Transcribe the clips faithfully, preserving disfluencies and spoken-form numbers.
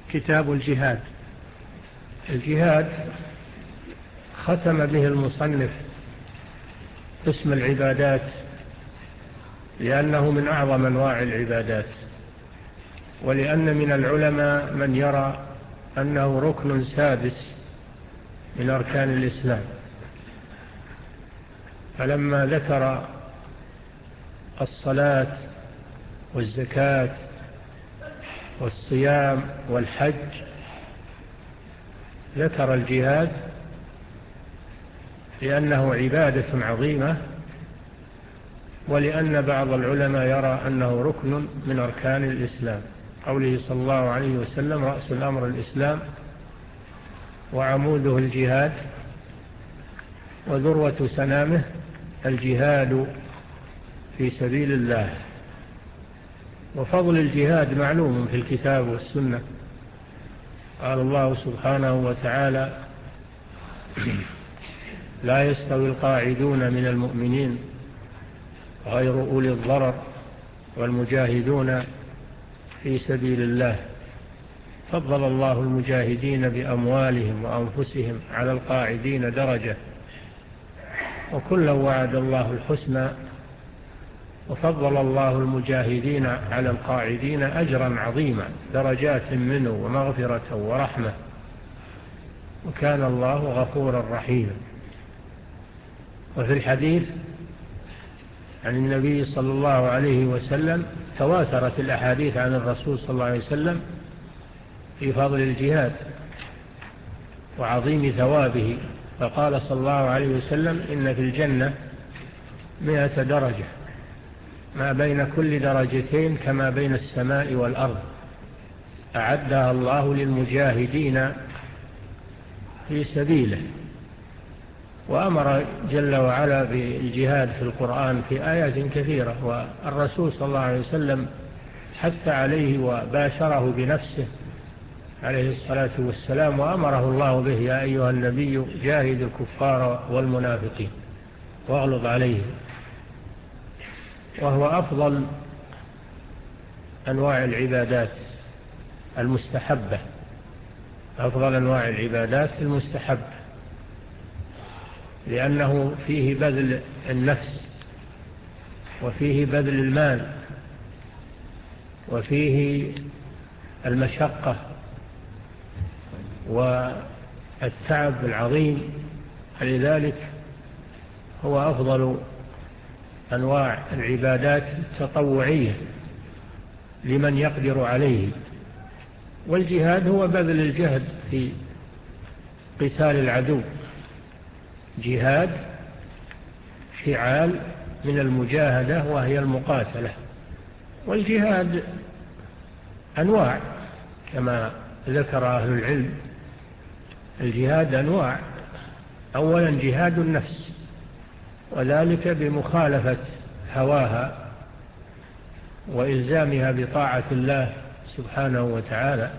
كتاب الجهاد. الجهاد ختم به المصنف اسم العبادات لأنه من أعظم أنواع العبادات، ولأن من العلماء من يرى أنه ركن سادس من أركان الإسلام، فلما ذكر الصلاة والزكاة والصيام والحج ذكر الجهاد لأنه عبادة عظيمة، ولأن بعض العلماء يرى أنه ركن من أركان الإسلام، قوله صلى الله عليه وسلم: رأس الأمر الإسلام وعموده الجهاد وذروة سنامه الجهاد في سبيل الله. وفضل الجهاد معلوم في الكتاب والسنة، قال الله سبحانه وتعالى: لا يستوي القاعدون من المؤمنين غير أولي الضرر والمجاهدون في سبيل الله، فضل الله المجاهدين بأموالهم وأنفسهم على القاعدين درجة، وكلا وعد الله الحسنى، وفضل الله المجاهدين على القاعدين أجرا عظيما، درجات منه ومغفرة ورحمة، وكان الله غفورا رحيما. وفي الحديث عن النبي صلى الله عليه وسلم تواترت الأحاديث عن الرسول صلى الله عليه وسلم في فضل الجهاد وعظيم ثوابه، فقال صلى الله عليه وسلم: إن في الجنة مئة درجة، ما بين كل درجتين كما بين السماء والأرض، أعدها الله للمجاهدين في سبيله. وأمر جل وعلا بالجهاد في القرآن في آيات كثيرة، والرسول صلى الله عليه وسلم حث عليه وباشره بنفسه عليه الصلاة والسلام، وأمره الله به: يا أيها النبي جاهد الكفار والمنافقين واغلظ عليهم. وهو أفضل أنواع العبادات المستحبة، أفضل أنواع العبادات المستحبة، لأنه فيه بذل النفس، وفيه بذل المال، وفيه المشقة والتعب العظيم، لذلك هو أفضل أنواع العبادات التطوعية لمن يقدر عليه. والجهاد هو بذل الجهد في قتال العدو، جهاد فعال من المجاهدة وهي المقاتلة. والجهاد أنواع كما ذكر أهل العلم، الجهاد أنواع: أولا جهاد النفس، وذلك بمخالفة هواها وإلزامها بطاعة الله سبحانه وتعالى.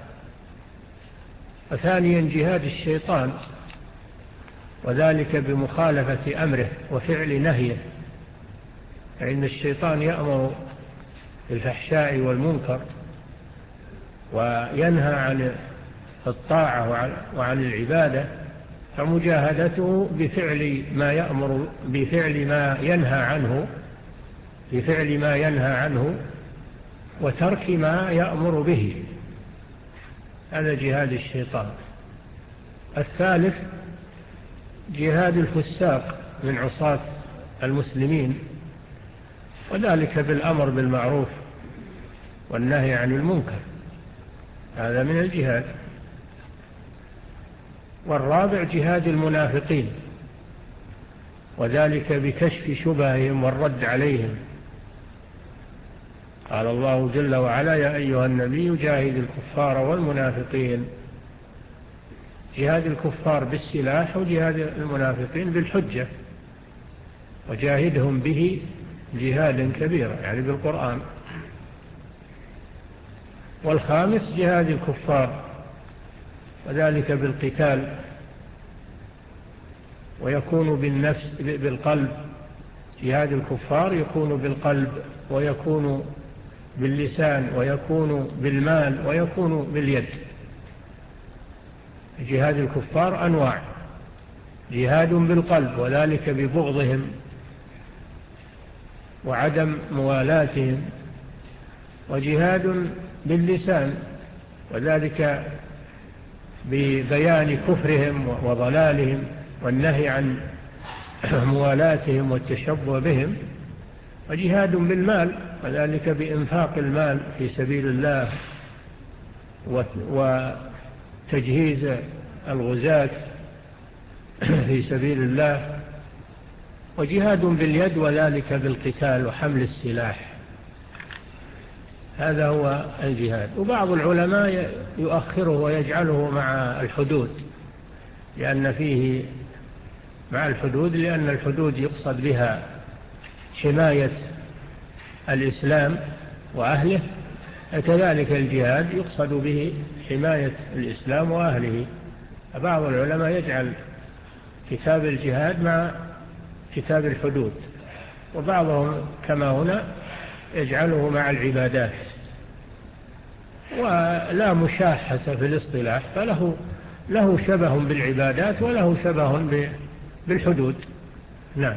وثانيا جهاد الشيطان، وذلك بمخالفة أمره وفعل نهيه، فإن الشيطان يأمر بالفحشاء والمنكر وينهى عن الطاعة وعن العبادة، فمجاهدته بفعل ما يأمر بفعل ما ينهى عنه بفعل ما ينهى عنه وترك ما يأمر به، هذا جهاد الشيطان. الثالث جهاد الفساق من عصاة المسلمين، وذلك بالأمر بالمعروف والنهي عن المنكر، هذا من الجهاد. والرابع جهاد المنافقين، وذلك بكشف شبههم والرد عليهم، قال الله جل وعلا: يا أيها النبي جاهد الكفار والمنافقين. جهاد الكفار بالسلاح، وجهاد المنافقين بالحجة، وجاهدهم به جهادا كبيرا يعني بالقرآن. والخامس جهاد الكفار، وذلك بالقتال، ويكون بالنفس بالقلب. جهاد الكفار يكون بالقلب، ويكون باللسان، ويكون بالمال، ويكون باليد. جهاد الكفار أنواع: جهاد بالقلب وذلك ببغضهم وعدم موالاتهم، وجهاد باللسان وذلك ببيان كفرهم وضلالهم والنهي عن موالاتهم والتشبه بهم، وجهاد بالمال وذلك بإنفاق المال في سبيل الله وتجهيز الغزاة في سبيل الله، وجهاد باليد وذلك بالقتال وحمل السلاح. هذا هو الجهاد. وبعض العلماء يؤخره ويجعله مع الحدود، لأن فيه مع الحدود لأن الحدود يقصد بها حماية الإسلام وأهله، كذلك الجهاد يقصد به حماية الإسلام وأهله. بعض العلماء يجعل كتاب الجهاد مع كتاب الحدود، وبعضهم كما هنا يجعله مع العبادات، ولا مشاحة في الاصطلاح، فله له شبه بالعبادات وله شبه بالحدود. نعم.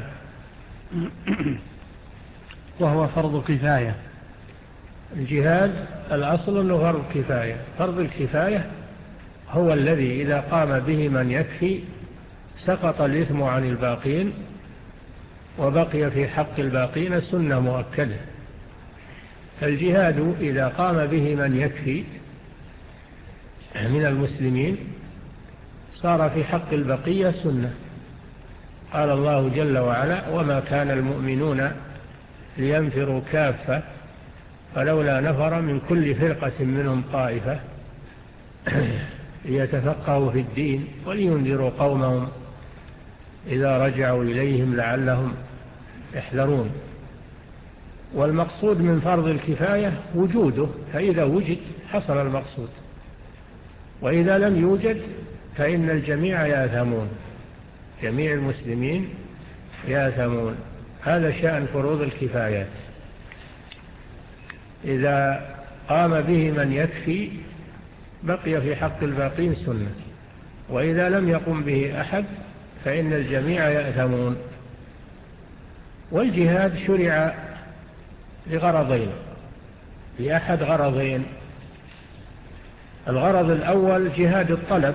وهو فرض كفاية. الجهاد الأصل أنه فرض كفاية. فرض الكفاية هو الذي إذا قام به من يكفي سقط الإثم عن الباقين، وبقي في حق الباقين سنة مؤكدة. فالجهاد إذا قام به من يكفي من المسلمين صار في حق البقية سنة. قال الله جل وعلا: وما كان المؤمنون لينفروا كافة فلولا نفر من كل فرقة منهم طائفة ليتفقهوا في الدين ولينذروا قومهم إذا رجعوا إليهم لعلهم يحذرون. والمقصود من فرض الكفاية وجوده، فإذا وجد حصل المقصود، وإذا لم يوجد فإن الجميع يأثمون، جميع المسلمين يأثمون. هذا شأن فروض الكفايات. إذا قام به من يكفي بقي في حق الباقين سنة، وإذا لم يقم به أحد فإن الجميع يأثمون. والجهاد شرع لغرضين، لأحد غرضين: الغرض الأول جهاد الطلب،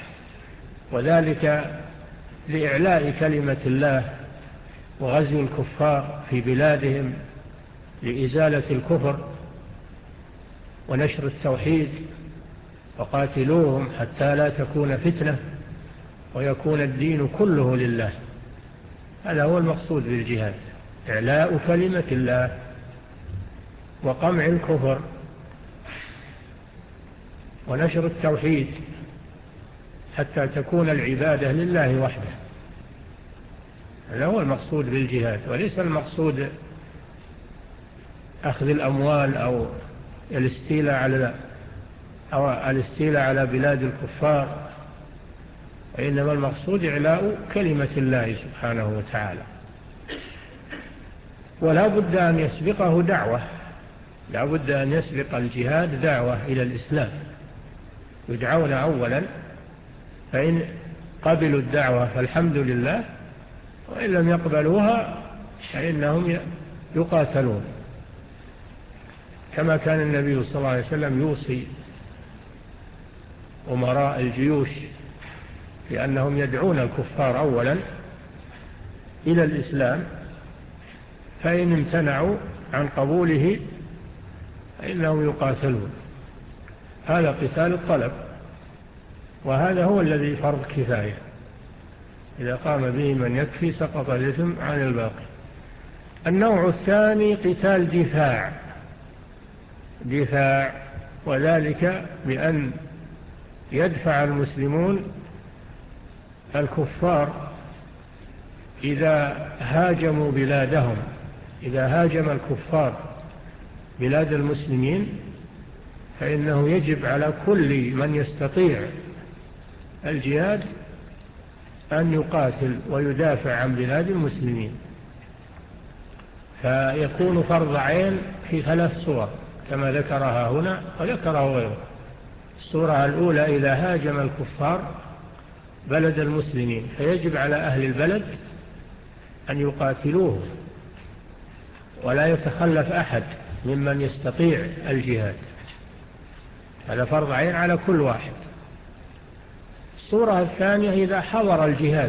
وذلك لإعلاء كلمة الله وغزو الكفار في بلادهم لإزالة الكفر ونشر التوحيد، وقاتلوهم حتى لا تكون فتنة ويكون الدين كله لله. هذا هو المقصود بالجهاد: إعلاء كلمة الله وقمع الكفر ونشر التوحيد حتى تكون العبادة لله وحده. هذا هو المقصود بالجهاد، وليس المقصود أخذ الأموال أو الاستيلاء على أو الاستيلاء على بلاد الكفار، وإنما المقصود إعلاء كلمة الله سبحانه وتعالى. ولا بد أن يسبقه دعوة، لا بد أن يسبق الجهاد دعوة إلى الإسلام، يدعون أولا، فإن قبلوا الدعوة فالحمد لله، وإن لم يقبلوها فإنهم يقاتلون، كما كان النبي صلى الله عليه وسلم يوصي أمراء الجيوش لأنهم يدعون الكفار أولا إلى الإسلام، فإن امتنعوا عن قبوله فإنهم يقاتلون. هذا قتال الطلب، وهذا هو الذي فرض كفاية. إذا قام به من يكفي سقط الإثم عن الباقي. النوع الثاني قتال دفاع، دفاع وذلك بأن يدفع المسلمون الكفار إذا هاجموا بلادهم. إذا هاجم الكفار بلاد المسلمين فإنه يجب على كل من يستطيع الجهاد أن يقاتل ويدافع عن بلاد المسلمين، فيكون فرض عين في ثلاث صور كما ذكرها هنا وذكره غيره. الصورة الأولى إذا هاجم الكفار بلد المسلمين فيجب على أهل البلد أن يقاتلوه ولا يتخلف أحد ممن يستطيع الجهاد، هذا فرض عين على كل واحد. الصورة الثانية إذا حضر الجهاد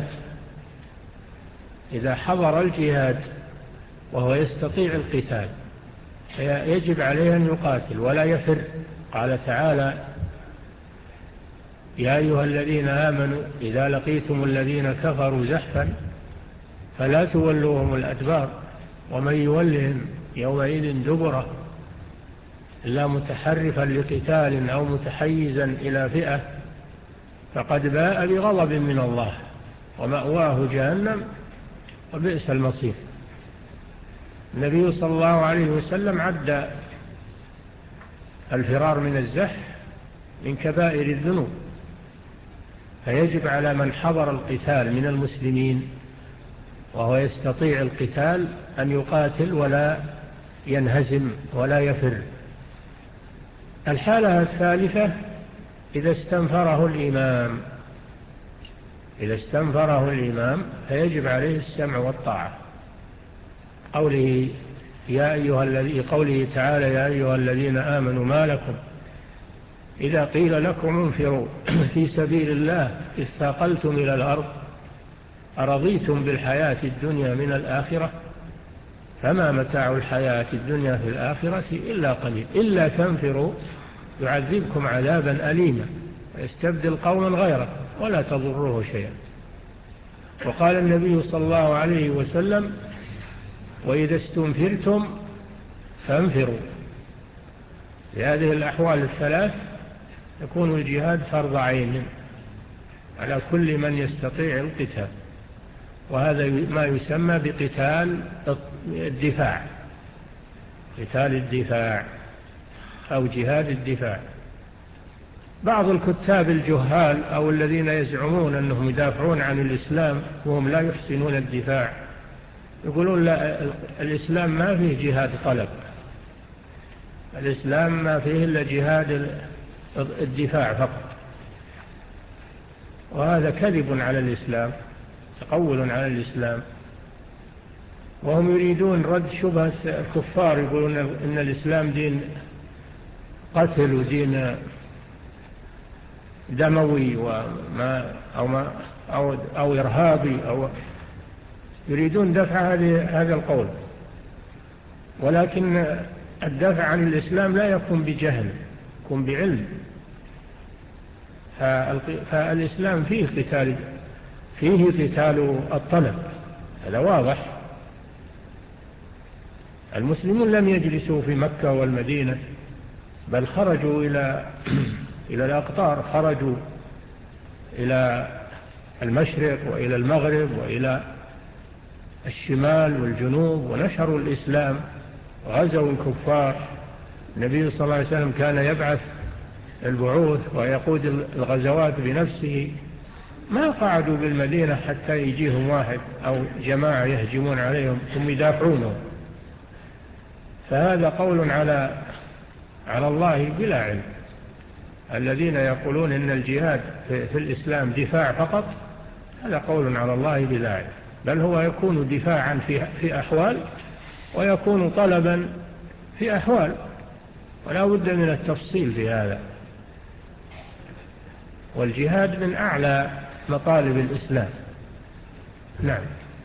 إذا حضر الجهاد وهو يستطيع القتال يجب عليه أن يقاتل ولا يفر. قال تعالى: يا أيها الذين آمنوا إذا لقيتم الذين كفروا زحفا فلا تولوهم الأدبار ومن يولهم يومئذ دبره إلا متحرفا لقتال أو متحيزا إلى فئة فقد باء بغضب من الله ومأواه جهنم وبئس المصير. النبي صلى الله عليه وسلم عد الفرار من الزحف من كبائر الذنوب، فيجب على من حضر القتال من المسلمين وهو يستطيع القتال أن يقاتل ولا ينهزم ولا يفر. الحالة الثالثة إذا استنفره الإمام إذا استنفره الإمام فيجب عليه السمع والطاعة. قوله يا أيها الذي قوله تعالى: يا أيها الذين آمنوا ما لكم إذا قيل لكم انفروا في سبيل الله اثاقلتم إلى الأرض أرضيتم بالحياة الدنيا من الآخرة فما متاع الحياة الدنيا في الآخرة إلا قليل إلا تنفروا يعذبكم عذابا أليما ويستبدل قوما غيره ولا تضروه شيئا. وقال النبي صلى الله عليه وسلم: وإذا استنفرتم فانفروا. في هذه الأحوال الثلاث يكون الجهاد فرض عين على كل من يستطيع القتال، وهذا ما يسمى بقتال الدفاع قتال الدفاع أو جهاد الدفاع. بعض الكتاب الجهال أو الذين يزعمون أنهم يدافعون عن الإسلام وهم لا يحسنون الدفاع يقولون لا، الإسلام ما فيه جهاد طلب، الإسلام ما فيه إلا جهاد الدفاع فقط، وهذا كذب على الإسلام تقول على الإسلام. وهم يريدون رد شبهة الكفار يقولون إن الإسلام دين قتل ودين دموي وما أو, ما أو, أو إرهابي أو يريدون دفع هذا القول. ولكن الدفع عن الإسلام لا يكون بجهل، يكون بعلم. فالإسلام فيه قتال فيه قتال الطلب، هذا واضح. المسلمون لم يجلسوا في مكة والمدينة بل خرجوا إلى إلى الأقطار، خرجوا إلى المشرق وإلى المغرب وإلى الشمال والجنوب ونشروا الإسلام وغزوا الكفار. النبي صلى الله عليه وسلم كان يبعث البعوث ويقود الغزوات بنفسه، ما قعدوا بالمدينة حتى يجيهم واحد أو جماعة يهجمون عليهم ثم يدافعونهم. فهذا قول على على الله بلا علم. الذين يقولون إن الجهاد في الإسلام دفاع فقط هذا قول على الله بلا علم، بل هو يكون دفاعا في أحوال ويكون طلبا في أحوال، ولا بد من التفصيل في هذا. والجهاد من أعلى مطالب الإسلام. نعم.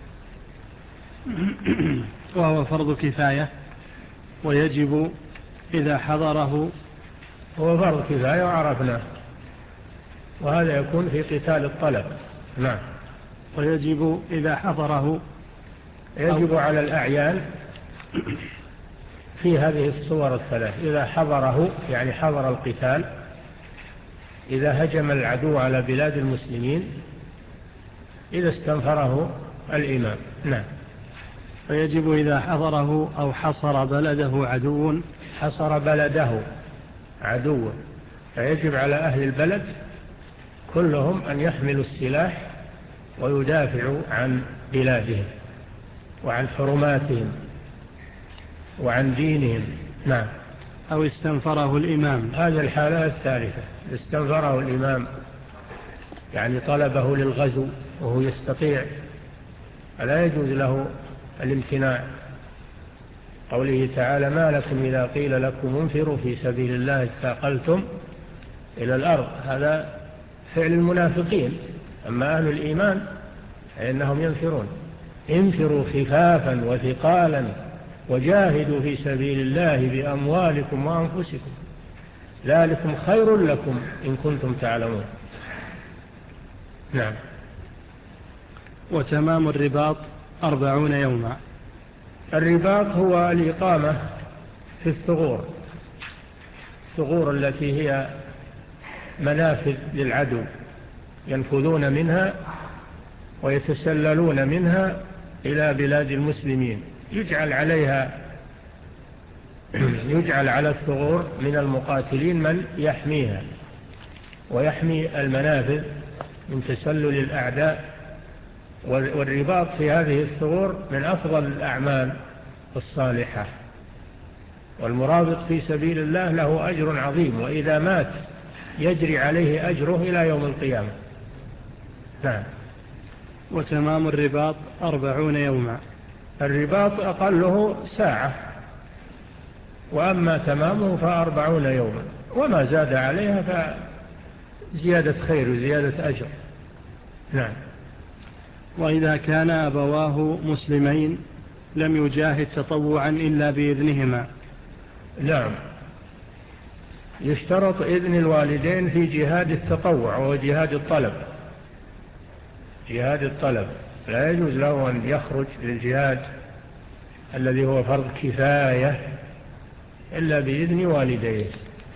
وهو فرض كفاية ويجب إذا حضره. هو فرض كفاية وعرفناه، وهذا يكون في قتال الطلب. نعم. ويجب إذا حضره يجب على الأعيان في هذه الصور الثلاث: إذا حضره يعني حضر القتال، إذا هجم العدو على بلاد المسلمين، إذا استنفره الإمام. نعم. فيجب إذا حضره أو حصر بلده عدو حصر بلده عدو فيجب على أهل البلد كلهم أن يحملوا السلاح ويدافعوا عن بلادهم وعن حرماتهم وعن دينهم. نعم. أو استنفره الإمام. هذا الحالة الثالثة، استنفره الإمام يعني طلبه للغزو وهو يستطيع، فلا يجوز له الامتناع. قوله تعالى: ما لكم إذا قيل لكم انفروا في سبيل الله اثاقلتم إلى الأرض. هذا فعل المنافقين. أما أهل الإيمان فإنهم ينفرون. انفروا خفافا وثقالا وجاهدوا في سبيل الله بأموالكم وأنفسكم ذلكم خير لكم إن كنتم تعلمون. نعم. وتمام الرباط أربعون يوما. الرباط هو الإقامة في الثغور، الثغور التي هي منافذ للعدو ينفذون منها ويتسللون منها إلى بلاد المسلمين، يجعل عليها يجعل على الثغور من المقاتلين من يحميها ويحمي المنافذ من تسلل الأعداء. والرباط في هذه الثغور من أفضل الأعمال الصالحة، والمرابط في سبيل الله له أجر عظيم، وإذا مات يجري عليه أجره إلى يوم القيامة. نعم. وتمام الرباط أربعون يوما. الرباط أقله ساعة، وأما تمامه فأربعون يوما، وما زاد عليها فزيادة خير وزيادة أجر. نعم. وإذا كان أبواه مسلمين لم يجاهد تطوعا إلا بإذنهما. نعم. يشترط إذن الوالدين في جهاد التطوع وهو جهاد الطلب. جهاد الطلب لا يجوز له أن يخرج للجهاد الذي هو فرض كفاية إلا بإذن والديه.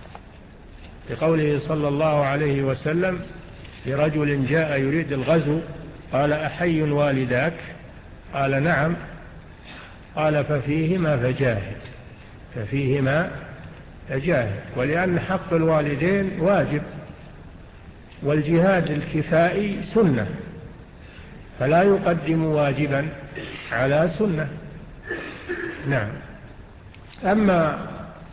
بقوله صلى الله عليه وسلم: لرجل جاء يريد الغزو قال: أحي والداك؟ قال: نعم. قال: ففيهما فجاهد ففيهما فجاهد. ولأن حق الوالدين واجب، والجهاد الكفائي سنة، فلا يقدم واجبا على سنة. نعم. أما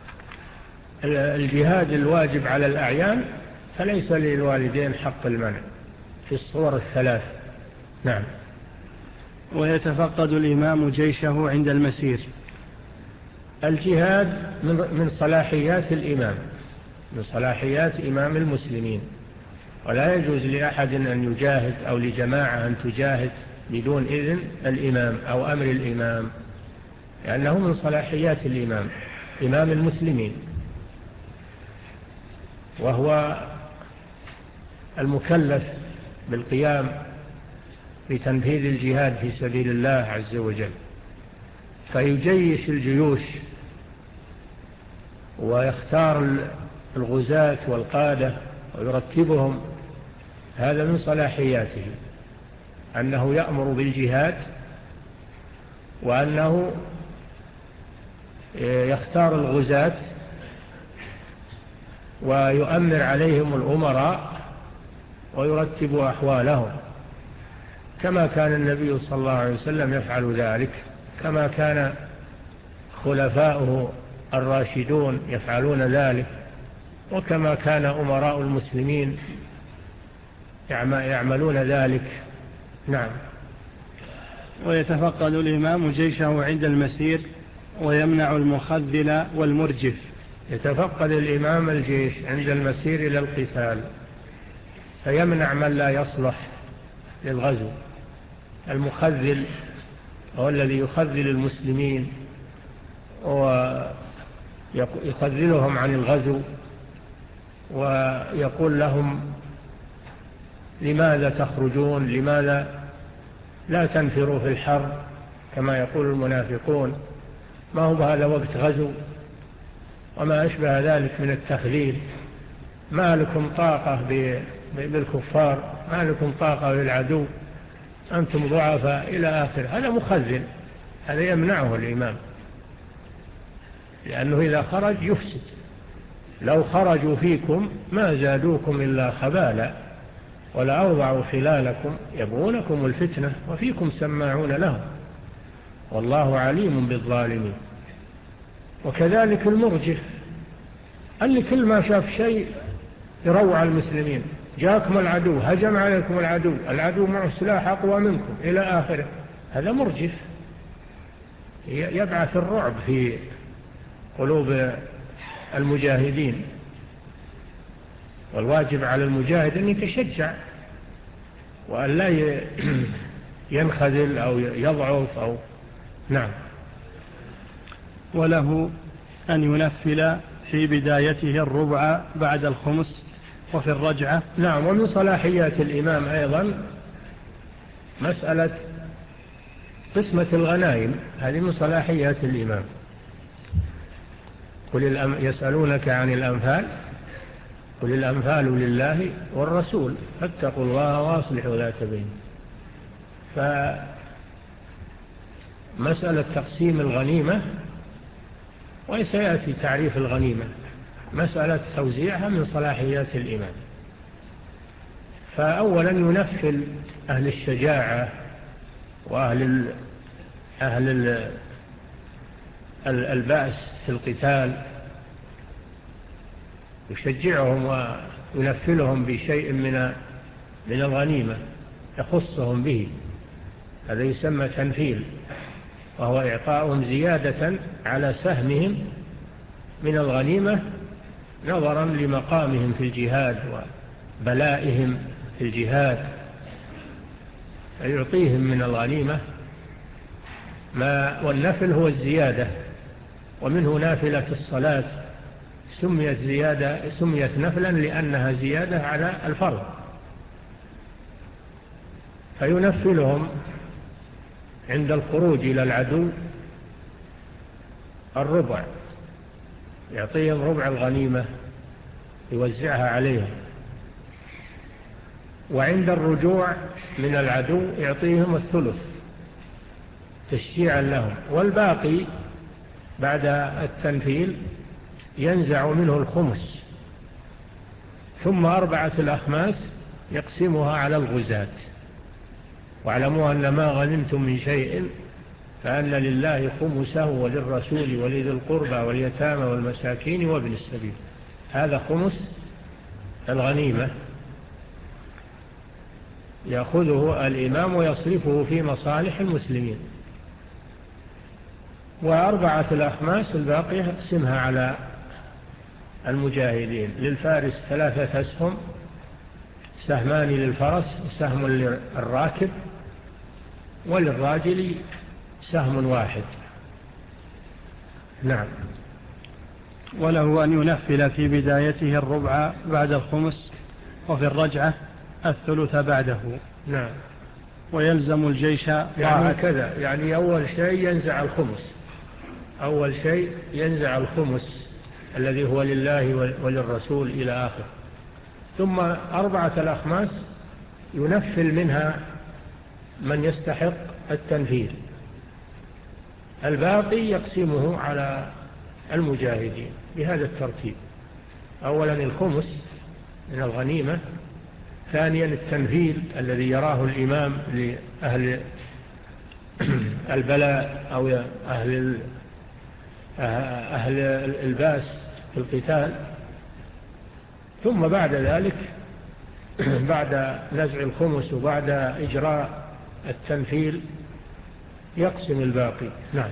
الجهاد الواجب على الأعيان فليس للوالدين حق المنع في الصور الثلاث. نعم. ويتفقد الإمام جيشه عند المسير. الجهاد من صلاحيات الإمام، من صلاحيات إمام المسلمين، ولا يجوز لأحد أن يجاهد أو لجماعة أن تجاهد بدون إذن الإمام أو أمر الإمام، لأنه من صلاحيات الإمام، إمام المسلمين، وهو المكلف بالقيام بتنفيذ الجهاد في سبيل الله عز وجل، فيجيش الجيوش ويختار الغزاة والقادة ويرتبهم. هذا من صلاحياته، أنه يأمر بالجهاد، وأنه يختار الغزاة ويؤمر عليهم الأمراء ويرتب أحوالهم، كما كان النبي صلى الله عليه وسلم يفعل ذلك، كما كان خلفاؤه الراشدون يفعلون ذلك، وكما كان أمراء المسلمين يعملون ذلك. نعم. ويتفقد الإمام جيشه عند المسير ويمنع المخذل والمرجف. يتفقد الإمام الجيش عند المسير إلى القتال، فيمنع من لا يصلح للغزو. المخذل هو الذي يخذل المسلمين ويخذلهم عن الغزو، ويقول لهم: لماذا تخرجون؟ لماذا لا تنفروا في الحر كما يقول المنافقون؟ ما هو هذا وقت غزو؟ وما أشبه ذلك من التخذيل. ما لكم طاقة بالكفار، ما لكم طاقة بالعدو، أنتم ضعفاء إلى آخر. هذا مخذل، هذا يمنعه الإمام، لأنه إذا خرج يفسد. لو خرجوا فيكم ما زادوكم إلا خبالا ولا أوضعوا خلالكم يبغونكم الفتنة وفيكم سماعون لهم والله عليم بالظالمين. وكذلك المرجف اللي كل ما شاف شيء يروع المسلمين، جاءكم العدو، هجم عليكم العدو، العدو معه سلاح أقوى منكم إلى آخره. هذا مرجف يبعث الرعب في قلوب المجاهدين. والواجب على المجاهد أن يتشجع وأن لا ينخذل أو يضعف أو نعم. وله أن ينفل في بدايته الربع بعد الخمس وفي الرجعة. نعم. ومن صلاحيات الإمام أيضا مسألة قسمة الغنائم، هذه من صلاحيات الإمام. قل يسألونك عن الأنفال قل الأنفال لله والرسول فاتقوا الله واصلحوا ذات بينكم. فمسألة تقسيم الغنيمة، وسيأتي تعريف الغنيمة، مسألة توزيعها من صلاحيات الإمام. فأولا ينفل أهل الشجاعة وأهل ال... أهل ال... البأس في القتال، يشجعهم وينفلهم بشيء من من الغنيمة يخصهم به، هذا يسمى تنفيل، وهو إعطاؤهم زيادة على سهمهم من الغنيمة نظرا لمقامهم في الجهاد وبلائهم في الجهاد، يعطيهم من الغنيمة ما. والنفل هو الزيادة، ومنه نافلة الصلاة سميت زيادة سميت نفلا لأنها زيادة على الفرض. فينفلهم عند الخروج إلى العدو الربع، يعطيهم ربع الغنيمة يوزعها عليهم، وعند الرجوع من العدو يعطيهم الثلث تشجيعا لهم، والباقي بعد التنفيل ينزع منه الخمس، ثم أربعة الأخماس يقسمها على الغزاة. واعلموا أن ما غنمتم من شيء فأن لله خمسه وللرسول ولذي القربى واليتامى والمساكين وابن السبيل. هذا خمس الغنيمة يأخذه الإمام ويصرفه في مصالح المسلمين، وأربعة الأخماس الباقية يقسمها على المجاهدين. للفارس ثلاثة أسهم، سهمان للفرس وسهم للراكب، وللراجل سهم واحد. نعم. وله أن ينفل في بدايته الربع بعد الخمس وفي الرجعة الثلث بعده. نعم. ويلزم الجيش يعني كذا، يعني أول شيء ينزع الخمس، أول شيء ينزع الخمس الذي هو لله وللرسول إلى آخر، ثم أربعة الأخماس ينفل منها من يستحق التنفيذ، الباقي يقسمه على المجاهدين بهذا الترتيب. أولا الخمس من الغنيمة، ثانيا التنفيذ الذي يراه الإمام لأهل البلاء أو أهل أهل الباس في القتال، ثم بعد ذلك بعد نزع الخمس وبعد إجراء التنفيل يقسم الباقي. نعم.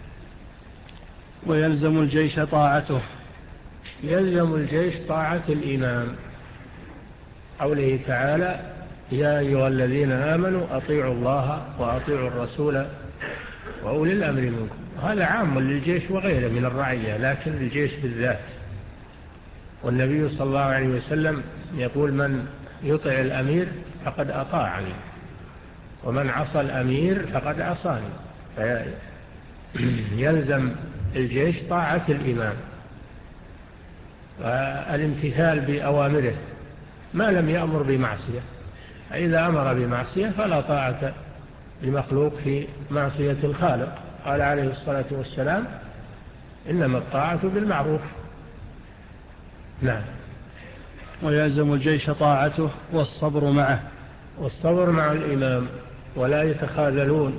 ويلزم الجيش طاعته. يلزم الجيش طاعة الإمام، قوله تعالى يا أيها الذين آمنوا أطيعوا الله وأطيعوا الرسول وأولي الأمر منكم. هذا عام للجيش وغيره من الرعية، لكن الجيش بالذات. والنبي صلى الله عليه وسلم يقول من يطع الأمير فقد أطاعني ومن عصى الأمير فقد عصاني. يلزم الجيش طاعة الإمام والامتثال بأوامره ما لم يأمر بمعصية. إذا أمر بمعصية فلا طاعة لمخلوق في معصية الخالق. قال عليه الصلاة والسلام إنما الطاعة بالمعروف. نعم. ويلزم الجيش طاعته والصبر معه. والصبر مع الإمام، ولا يتخاذلون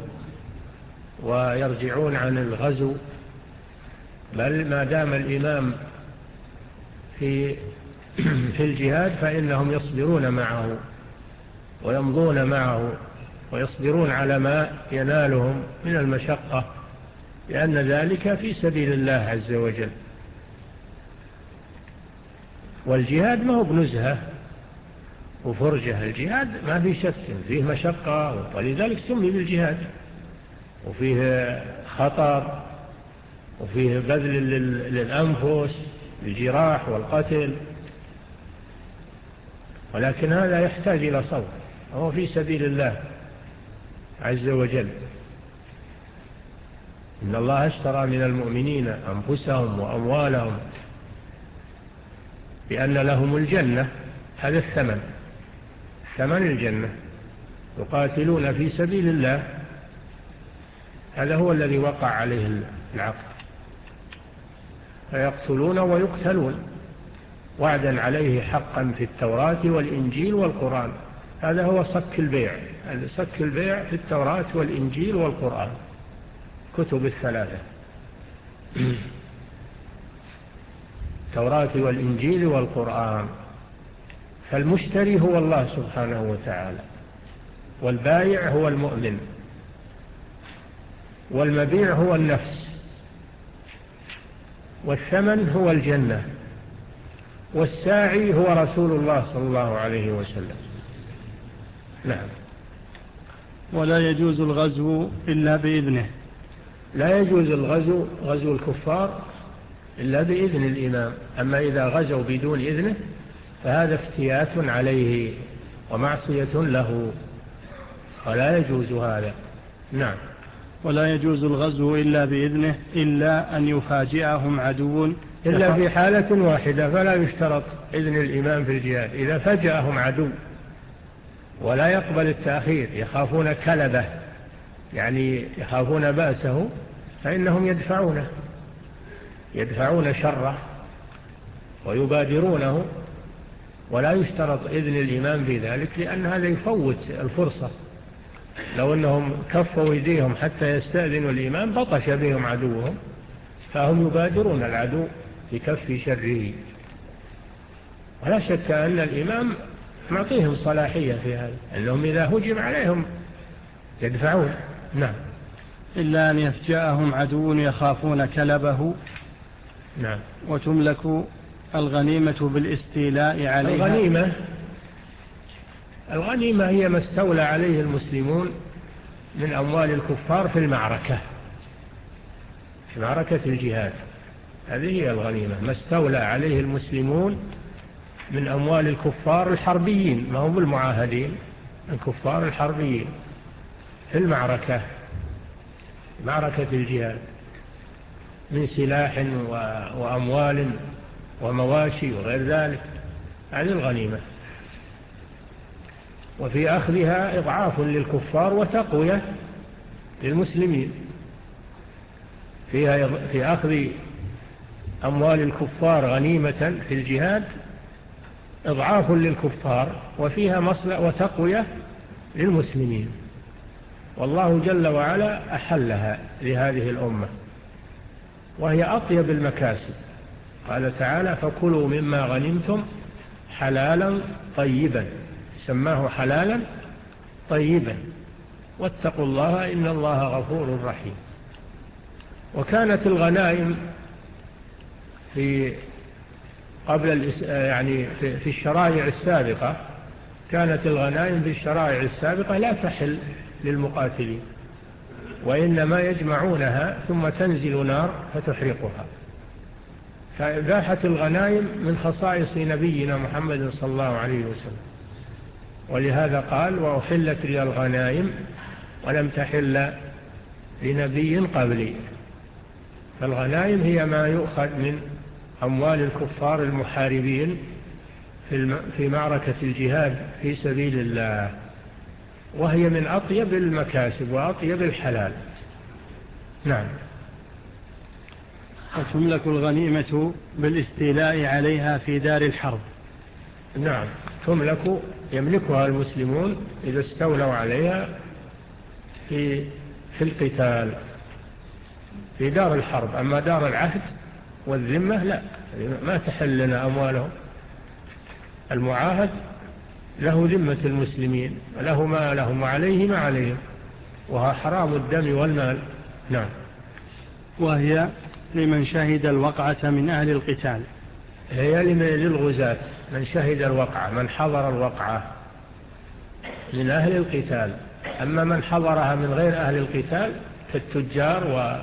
ويرجعون عن الغزو، بل ما دام الإمام في في الجهاد فإنهم يصبرون معه ويمضون معه ويصبرون على ما ينالهم من المشقة، لأن ذلك في سبيل الله عز وجل. والجهاد ما هو بنزهة وفرجة، الجهاد ما في شك فيه مشقة، ولذلك سمي بالجهاد، وفيه خطر، وفيه بذل للأنفس، الجراح والقتل، ولكن هذا يحتاج إلى صبر، هو في سبيل الله عز وجل. إن الله اشترى من المؤمنين أنفسهم وأموالهم بأن لهم الجنة، هذا الثمن، ثمن الجنة، يقاتلون في سبيل الله، هذا هو الذي وقع عليه العقد، فيقتلون ويقتلون وعدا عليه حقا في التوراة والإنجيل والقرآن. هذا هو صك البيع، صك البيع في التوراة والإنجيل والقرآن، كتب الثلاثة، التوراة والإنجيل والقرآن. فالمشتري هو الله سبحانه وتعالى، والبائع هو المؤمن، والمبيع هو النفس، والثمن هو الجنة، والساعي هو رسول الله صلى الله عليه وسلم. نعم. ولا يجوز الغزو إلا بإذنه. لا يجوز الغزو، غزو الكفار، إلا بإذن الإمام. أما إذا غزوا بدون إذنه فهذا افتيات عليه ومعصية له، ولا يجوز هذا. نعم. ولا يجوز الغزو إلا بإذنه إلا أن يفاجئهم عدو، إلا في حالة واحدة، فلا يشترط إذن الإمام في الجهاد. إذا فجأهم عدو ولا يقبل التأخير، يخافون كلبه، يعني يخافون بأسه، فإنهم يدفعونه يدفعون شره ويبادرونه، ولا يشترط إذن الإمام في ذلك، لأن هذا يفوت الفرصة. لو أنهم كفوا يديهم حتى يستأذنوا الإمام بطش بهم عدوهم، فهم يبادرون العدو بكف شره. ولا شك أن الإمام معطيهم صلاحية في هذا، أنهم إذا هجم عليهم يدفعون. نعم. إلا أن يفجأهم عدو يخافون كلبه. نعم. وتملك الغنيمة بالاستيلاء عليها. الغنيمة الغنيمة هي ما استولى عليه المسلمون من أموال الكفار في المعركة، في معركة الجهاد، هذه هي الغنيمة، ما استولى عليه المسلمون من أموال الكفار الحربيين، ما هم المعاهدين، الكفار الحربيين في المعركة، معركة الجهاد، من سلاح وأموال ومواشي وغير ذلك، هذه الغنيمة. وفي أخذها إضعاف للكفار وتقوية للمسلمين. فيها في أخذ أموال الكفار غنيمة في الجهاد إضعاف للكفار، وفيها مصلحة وتقوية للمسلمين. والله جل وعلا أحلها لهذه الأمة، وهي أطيب المكاسب. قال تعالى: فكلوا مما غنمتم حلالا طيبا، سماه حلالا طيبا، واتقوا الله إن الله غفور رحيم. وكانت الغنائم في قبل يعني في الشرائع السابقة، كانت الغنائم في الشرائع السابقة لا تحل للمقاتلين، وإنما يجمعونها ثم تنزل نار فتحرقها. فإباحة الغنائم من خصائص نبينا محمد صلى الله عليه وسلم، ولهذا قال: وأحلت لي الغنائم ولم تحل لنبي قبلي. فالغنائم هي ما يؤخذ من أموال الكفار المحاربين في معركة الجهاد في سبيل الله، وهي من أطيب المكاسب وأطيب الحلال. نعم. وتملك الغنيمة بالاستيلاء عليها في دار الحرب. نعم، تملك، يملكها المسلمون إذا استولوا عليها في في القتال في دار الحرب. أما دار العهد والذمة لا، ما تحل لنا أموالهم. المعاهد له ذمة المسلمين وله ما لهم وعليه ما عليهم، وها حرام الدم والمال. نعم. وهي لمن شهد الوقعة من أهل القتال. هي للغزاة، من شهد الوقعة، من حضر الوقعة من أهل القتال. أما من حضرها من غير أهل القتال كالتجار و...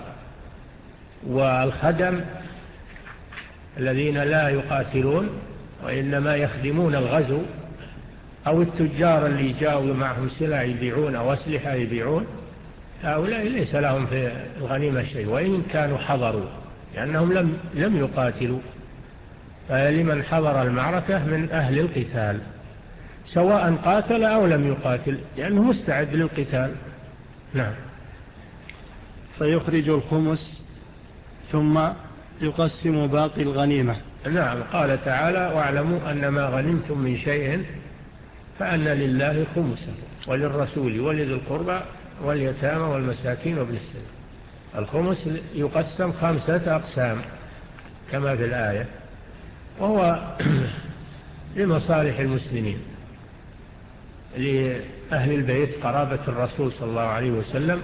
والخدم الذين لا يقاتلون وإنما يخدمون الغزو، أو التجار اللي جاءوا معهم سلع يبيعون أو أسلحة يبيعون، هؤلاء ليس لهم في الغنيمة شيء وإن كانوا حضروا، لأنهم لم, لم يقاتلوا. فلمن حضر المعركة من أهل القتال سواء قاتل أو لم يقاتل، لأنه مستعد للقتال. نعم. فيخرج الخمس ثم يقسم باقي الغنيمة. نعم. قال تعالى: واعلموا أن ما غنمتم من شيء فأن لله خمسه وللرسول ولذي القربى واليتامى والمساكين وابن السبيل. الخمس يقسم خمسة أقسام كما في الآية، وهو لمصالح المسلمين، لأهل البيت قرابة الرسول صلى الله عليه وسلم،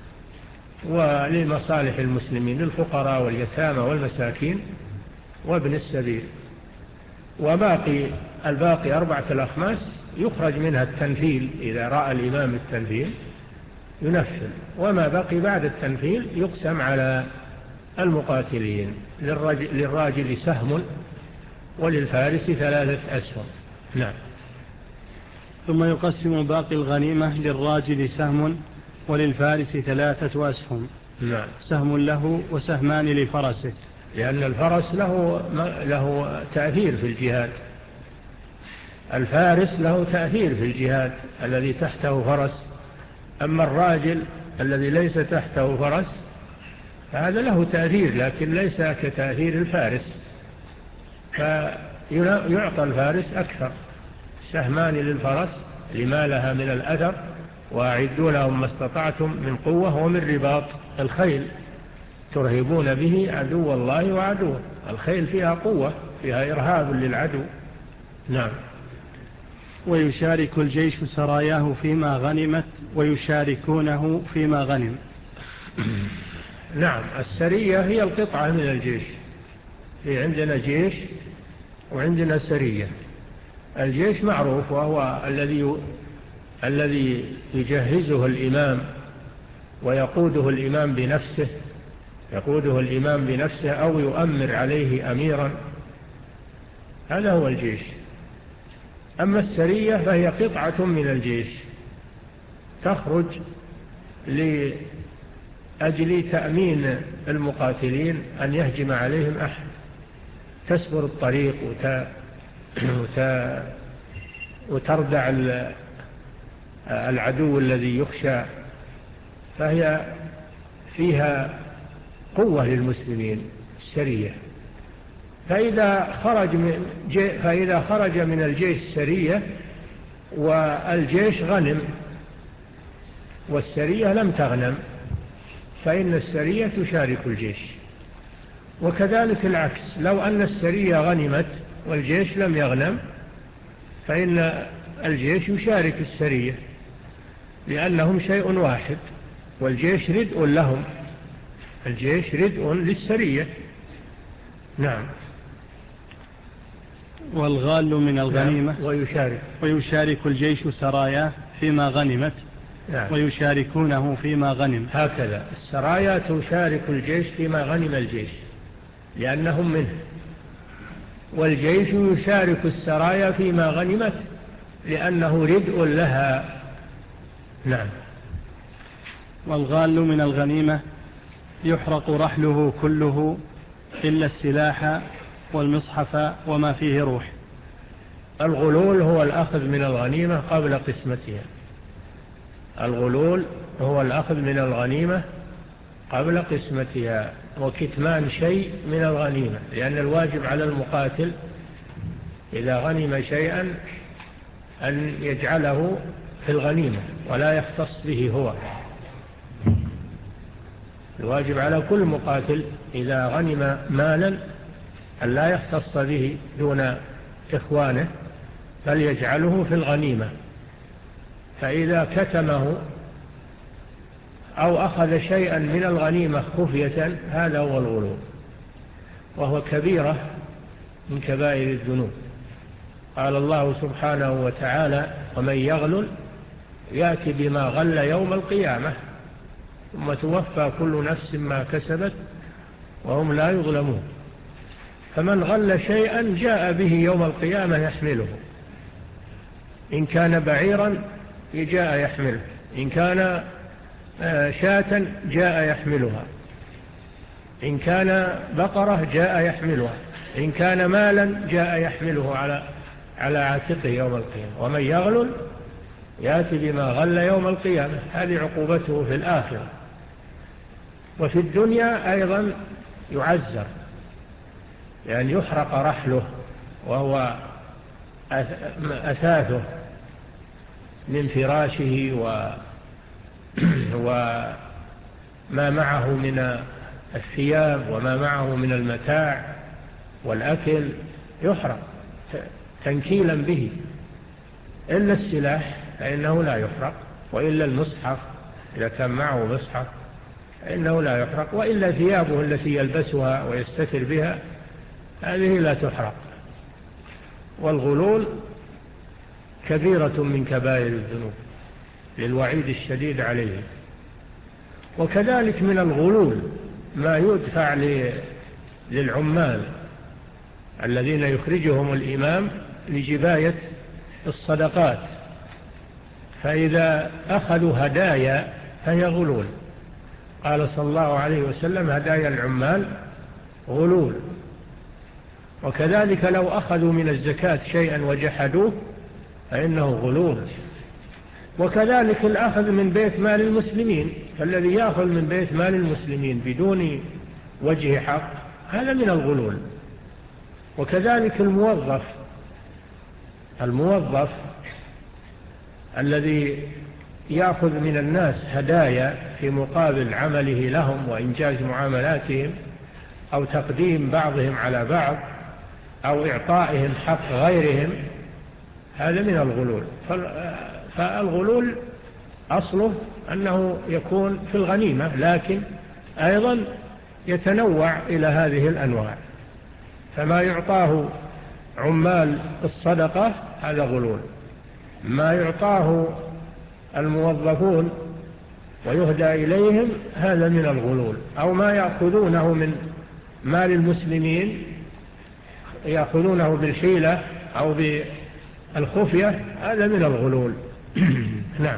ولمصالح المسلمين للفقراء واليتامى والمساكين وابن السبيل. وباقي الباقي أربعة الأخماس يخرج منها التنفيل، إذا رأى الإمام التنفيل ينفل، وما بقي بعد التنفيل يقسم على المقاتلين. للراجل, للراجل سهم وللفارس ثلاثة أسهم. نعم. ثم يقسم باقي الغنيمة للراجل سهم وللفارس ثلاثة أسهم. نعم. سهم له وسهمان لفرسه، لأن الفرس له, له تأثير في الجهاد. الفارس له تأثير في الجهاد الذي تحته فرس، أما الراجل الذي ليس تحته فرس فهذا له تأثير لكن ليس كتأثير الفارس، فيعطى الفارس أكثر. سهمان للفرس لما لها من الأثر، وأعدوا لهم ما استطعتم من قوة ومن رباط الخيل ترهبون به عدو الله وعدوه. الخيل فيها قوة، فيها إرهاب للعدو. نعم. ويشارك الجيش سراياه فيما غنمت ويشاركونه فيما غنم. نعم. السرية هي القطعة من الجيش. في عندنا جيش وعندنا سرية. الجيش معروف، وهو الذي الذي يجهزه الإمام ويقوده الإمام بنفسه يقوده الإمام بنفسه أو يؤمر عليه أميرا، هذا هو الجيش. أما السرية فهي قطعة من الجيش تخرج لأجل تأمين المقاتلين أن يهجم عليهم أحد، تسبر الطريق وت... وت... وتردع العدو الذي يخشى، فهي فيها قوة للمسلمين السرية. فإذا خرج من جي... فإذا خرج من الجيش سرية والجيش غنم والسرية لم تغنم، فإن السرية تشارك الجيش. وكذلك العكس، لو أن السرية غنمت والجيش لم يغنم فإن الجيش يشارك السرية، لأنهم شيء واحد، والجيش ردء لهم، الجيش ردء للسرية. نعم. والغال من الغنيمة. نعم. ويشارك ويشارك الجيش سراياه فيما غنمت. نعم. ويشاركونه فيما غنم. هكذا السرايا تشارك الجيش فيما غنم الجيش لأنهم منه، والجيش يشارك السرايا فيما غنمت لأنه ردء لها. نعم. والغال من الغنيمة يحرق رحله كله إلا السلاح والمصحف وما فيه روح. الغلول هو الأخذ من الغنيمة قبل قسمتها. الغلول هو الأخذ من الغنيمة قبل قسمتها، وكتمان شيء من الغنيمة، لأن الواجب على المقاتل إذا غنم شيئا أن يجعله في الغنيمة ولا يختص به هو. الواجب على كل مقاتل إذا غنم مالا أن لا يختص به دون إخوانه، بل يجعله في الغنيمة. فإذا كتمه أو أخذ شيئا من الغنيمة خفية هذا هو الغلول، وهو كبيرة من كبائر الذنوب. قال الله سبحانه وتعالى: ومن يغلل يأتي بما غل يوم القيامة ثم توفى كل نفس ما كسبت وهم لا يظلمون. فمن غل شيئا جاء به يوم القيامة يحمله، إن كان بعيرا جاء يحمله، إن كان شاة جاء يحملها، إن كان بقرة جاء يحملها، إن كان مالا جاء يحمله على على عاتقه يوم القيامة. ومن يغلل يأتي بما غل يوم القيامة. هذه عقوبته في الآخرة. وفي الدنيا أيضا يعزر، يعني يحرق رحله وهو أثاثه من فراشه و وما معه من الثياب وما معه من المتاع والأكل يحرق تنكيلا به، إلا السلاح فإنه لا يحرق، وإلا المصحف إذا كان معه مصحف فإنه لا يحرق، وإلا ثيابه التي يلبسها ويستتر بها هذه لا تحرق. والغلول كبيرة من كبائر الذنوب للوعيد الشديد عليه. وكذلك من الغلول ما يدفع للعمال الذين يخرجهم الإمام لجباية الصدقات، فإذا أخذوا هدايا فهي غلول. قال صلى الله عليه وسلم: هدايا العمال غلول. وكذلك لو أخذوا من الزكاة شيئا وجحدوه فإنه غلول. وكذلك الأخذ من بيت مال المسلمين، فالذي يأخذ من بيت مال المسلمين بدون وجه حق هذا من الغلول. وكذلك الموظف الموظف الذي يأخذ من الناس هدايا في مقابل عمله لهم وإنجاز معاملاتهم أو تقديم بعضهم على بعض أو إعطائهم حق غيرهم هذا من الغلول. فالغلول أصله أنه يكون في الغنيمة، لكن أيضا يتنوع إلى هذه الأنواع. فما يعطاه عمال الصدقة هذا غلول، ما يعطاه الموظفون ويهدى إليهم هذا من الغلول، أو ما يأخذونه من مال المسلمين يأخذونه بالحيلة أو بالخفية هذا من الغلول. نعم.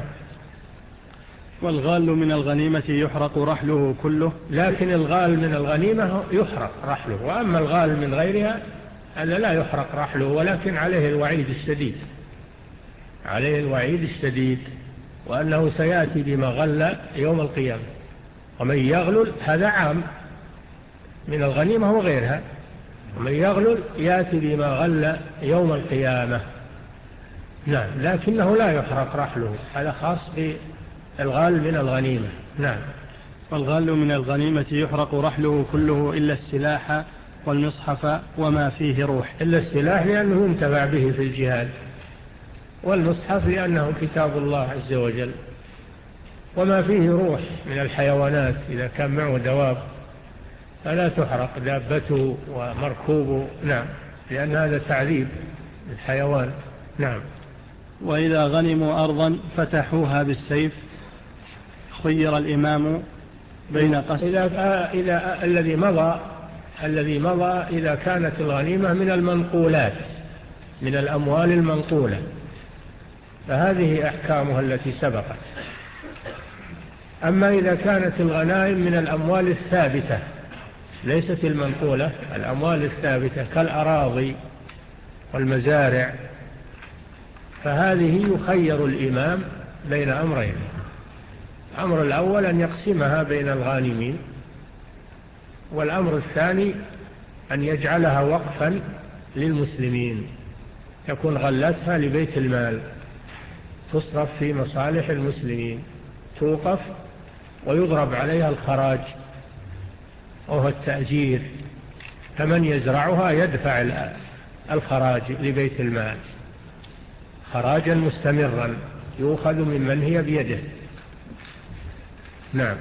والغال من الغنيمة يحرق رحله كله. لكن الغال من الغنيمة يحرق رحله، وأما الغال من غيرها هذا لا يحرق رحله، ولكن عليه الوعيد الشديد، عليه الوعيد الشديد، وأنه سيأتي بما غل يوم القيامة. ومن يغلل هذا عام من الغنيمة وغيرها، ومن يغلل يأتي بما غل يوم القيامة. نعم، لكنه لا يحرق رحله، هذا خاص بالغال من الغنيمة. نعم. والغال من الغنيمة يحرق رحله كله إلا السلاح والمصحف وما فيه روح. إلا السلاح لأنه ينتفع به في الجهاد، والمصحف لأنه كتاب الله عز وجل، وما فيه روح من الحيوانات إذا كان معه دواب فلا تحرق دابته ومركوبه. نعم، لأن هذا تعذيب الحيوان. نعم. وإذا غنموا أرضا فتحوها بالسيف خير الإمام بين قسم. إذا, إذا الذي مضى الذي مضى إذا كانت الغنيمة من المنقولات، من الأموال المنقولة، فهذه أحكامها التي سبقت. أما إذا كانت الغنائم من الأموال الثابتة ليست المنقولة، الأموال الثابتة كالأراضي والمزارع، فهذه يخير الإمام بين أمرين. الأمر الأول أن يقسمها بين الغانمين، والأمر الثاني أن يجعلها وقفا للمسلمين، تكون غلتها لبيت المال تصرف في مصالح المسلمين، توقف ويضرب عليها الخراج وهو التأجير، فمن يزرعها يدفع الخراج لبيت المال خراجا مستمرا يؤخذ ممن هي بيده. نعم.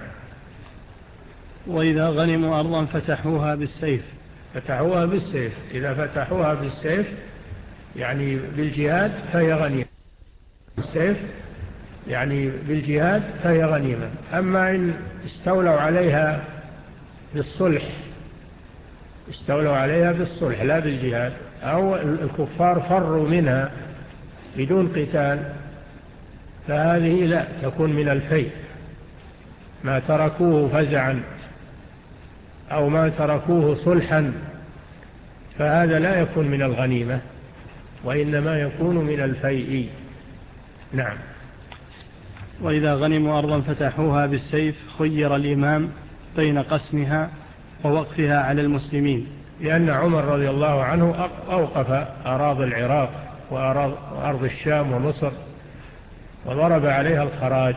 وإذا غنموا أرضا فتحوها بالسيف فتحوها بالسيف إذا فتحوها بالسيف يعني بالجهاد فهي غنيمة، السيف يعني بالجهاد فهي غنيمة. أما إن استولوا عليها بالصلح استولوا عليها بالصلح لا بالجهاد، أو الكفار فروا منها بدون قتال، فهذه لا تكون من الفيء، ما تركوه فزعا أو ما تركوه صلحا فهذا لا يكون من الغنيمة وإنما يكون من الفيء. نعم. وإذا غنموا أرضا فتحوها بالسيف خير الإمام بين قسمها ووقفها على المسلمين، لأن عمر رضي الله عنه أوقف أراضي العراق وأرض الشام ومصر وضرب عليها الخراج،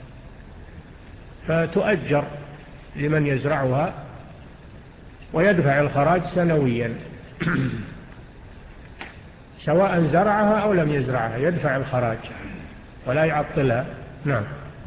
فتؤجر لمن يزرعها ويدفع الخراج سنويا سواء زرعها أو لم يزرعها يدفع الخراج ولا يعطلها. نعم.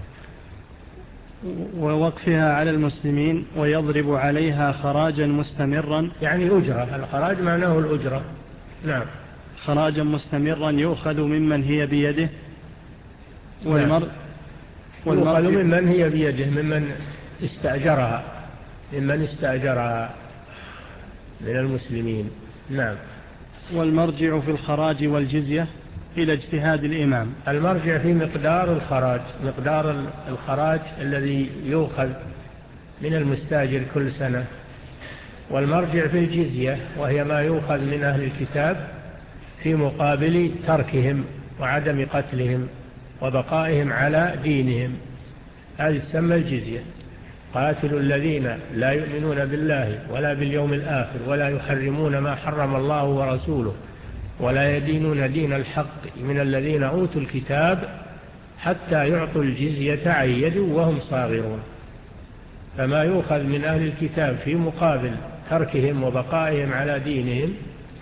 ووقفها على المسلمين ويضرب عليها خراجا مستمرا، يعني أجرة، الخراج معناه الأجرة. نعم. خراجا مستمرا يؤخذ ممن هي بيده والمرء يؤخذ ممن هي بيده ممن استأجرها ممن استأجرها من المسلمين. نعم. والمرجع في الخراج والجزية إلى اجتهاد الإمام. المرجع في مقدار الخراج مقدار الخراج الذي يؤخذ من المستاجر كل سنة، والمرجع في الجزية وهي ما يؤخذ من أهل الكتاب في مقابل تركهم وعدم قتلهم وبقائهم على دينهم، هذه تسمى الجزية. قاتلوا الذين لا يؤمنون بالله ولا باليوم الآخر ولا يحرمون ما حرم الله ورسوله ولا يدينون دين الحق من الذين أوتوا الكتاب حتى يعطوا الجزية عن يد وهم صاغرون. فما يؤخذ من أهل الكتاب في مقابل تركهم وبقائهم على دينهم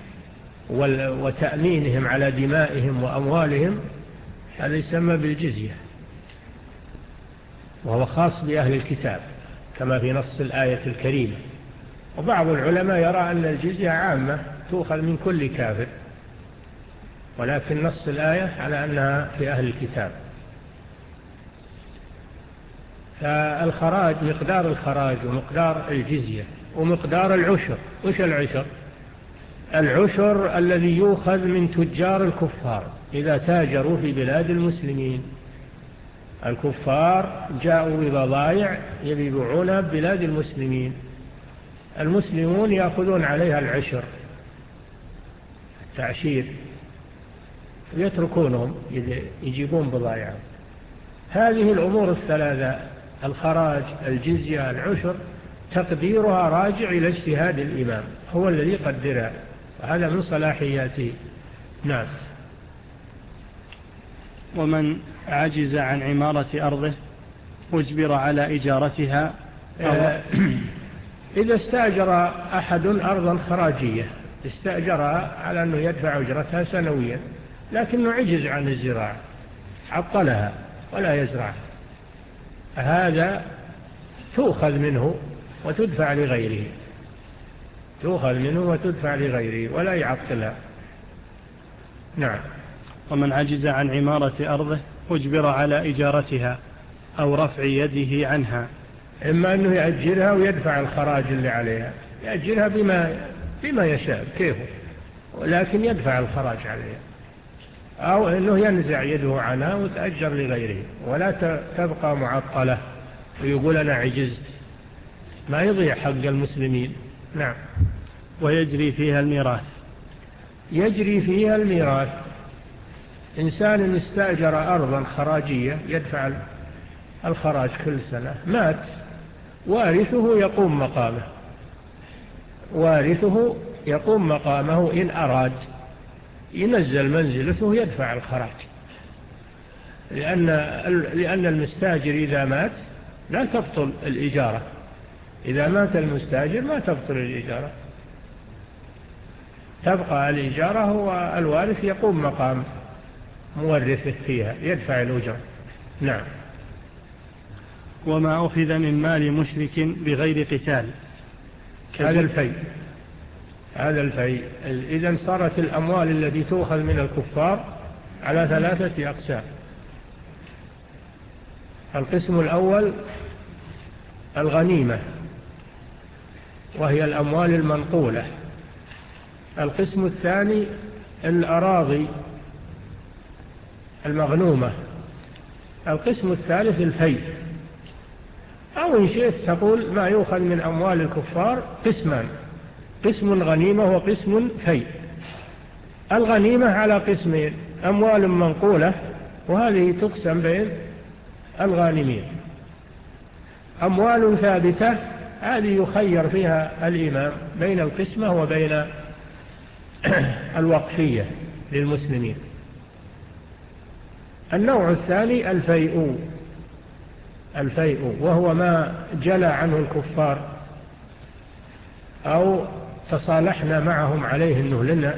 وتأمينهم على دمائهم وأموالهم هذا يسمى بالجزية، وهو خاص بأهل الكتاب كما في نص الآية الكريمة. وبعض العلماء يرى أن الجزية عامة تؤخذ من كل كافر، ولكن نص الآية على أنها في أهل الكتاب. فالخراج مقدار الخراج ومقدار الجزية ومقدار العشر. وش العشر؟ العشر الذي يؤخذ من تجار الكفار إذا تاجروا في بلاد المسلمين. الكفار جاءوا ببضائع يبيعونها ببلاد المسلمين، المسلمون يأخذون عليها العشر التعشير ويتركونهم يجيبون بضائعهم. هذه الأمور الثلاثة الخراج الجزية العشر تقديرها راجع إلى اجتهاد الإمام، هو الذي يقدرها، وهذا من صلاحياته. نعم. ومن عجز عن عمارة أرضه أجبر على إجارتها. إذا استأجر أحد أرضا خراجية استأجرها على أنه يدفع أجرتها سنويا، لكنه عجز عن الزراعة عطلها ولا يزرع، هذا تؤخذ منه وتدفع لغيره تؤخذ منه وتدفع لغيره ولا يعطلها. نعم. ومن عجز عن عمارة أرضه أجبر على إجارتها أو رفع يده عنها، إما أنه يأجرها ويدفع الخراج اللي عليها، يأجرها بما, بما يشاء كيفه، ولكن يدفع الخراج عليها، أو أنه ينزع يده عنها وتأجر لغيره ولا تبقى معطلة ويقول أنا عجزت، ما يضيع حق المسلمين. نعم. ويجري فيها الميراث. يجري فيها الميراث. إنسان استأجر أرضا خراجية يدفع الخراج كل سنة، مات، وارثه يقوم مقامه وارثه يقوم مقامه إن أراد ينزل منزلته يدفع الخراج، لأن لأن المستاجر إذا مات لا تبطل الإجارة، إذا مات المستاجر ما تبطل الإجارة، تبقى الإجارة والوارث يقوم مقام مورثه فيها يدفع الأجرة. نعم. وما أخذ من مال مشرك بغير قتال هذا الفيء هذا الفيء إذن صارت الأموال التي تؤخذ من الكفار على ثلاثة أقسام. القسم الأول الغنيمة وهي الأموال المنقولة. القسم الثاني الأراضي المغنومة. القسم الثالث الفيء، أو إن شئت تقول ما يؤخذ من أموال الكفار قسمان: قسم غنيمة وقسم فيء. الغنيمة على قسمين: أموال منقولة وهذه تقسم بين الغانمين، أموال ثابتة هذه يخير فيها الإمام بين القسمة وبين الوقفية للمسلمين. النوع الثاني الفيء الفيء وهو ما جلى عنه الكفار أو تصالحنا معهم عليه أنه لنا،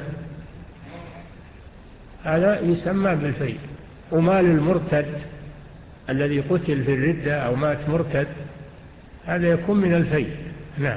هذا يسمى بالفيء. ومال المرتد الذي قتل في الردة أو مات مرتد هذا يكون من الفيء. نعم.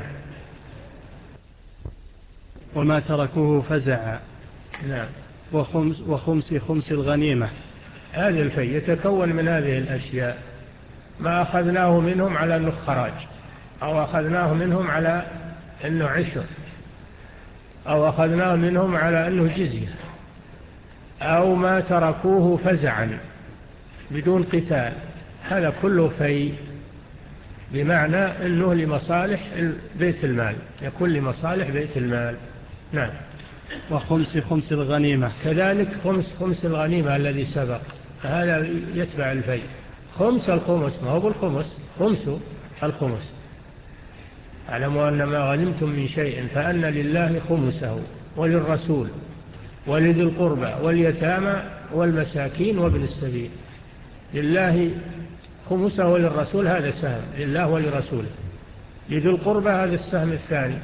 وما تركوه فزعا. نعم. وخمس, وخمس خمس الغنيمة. هذا الفيء يتكون من هذه الأشياء: ما أخذناه منهم على أنه خراج، أو أخذناه منهم على أنه عشر، أو أخذناه منهم على أنه جزية، أو ما تركوه فزعا بدون قتال، هذا كله فيء، بمعنى أنه لمصالح بيت المال، يكون لمصالح بيت المال. نعم. وخمس خمس الغنيمة كذلك خمس خمس الغنيمة الذي سبق هذا يتبع الفيء. خمس الخمس، ما هو بالخمس، خمس الخمس: اعلموا أن ما غنمتم من شيء فأن لله خمسه وللرسول ولذي القربى واليتامى والمساكين وابن السبيل. لله خمسه وللرسول هذا السهم لله ولرسوله، لذي القربى هذا السهم الثاني،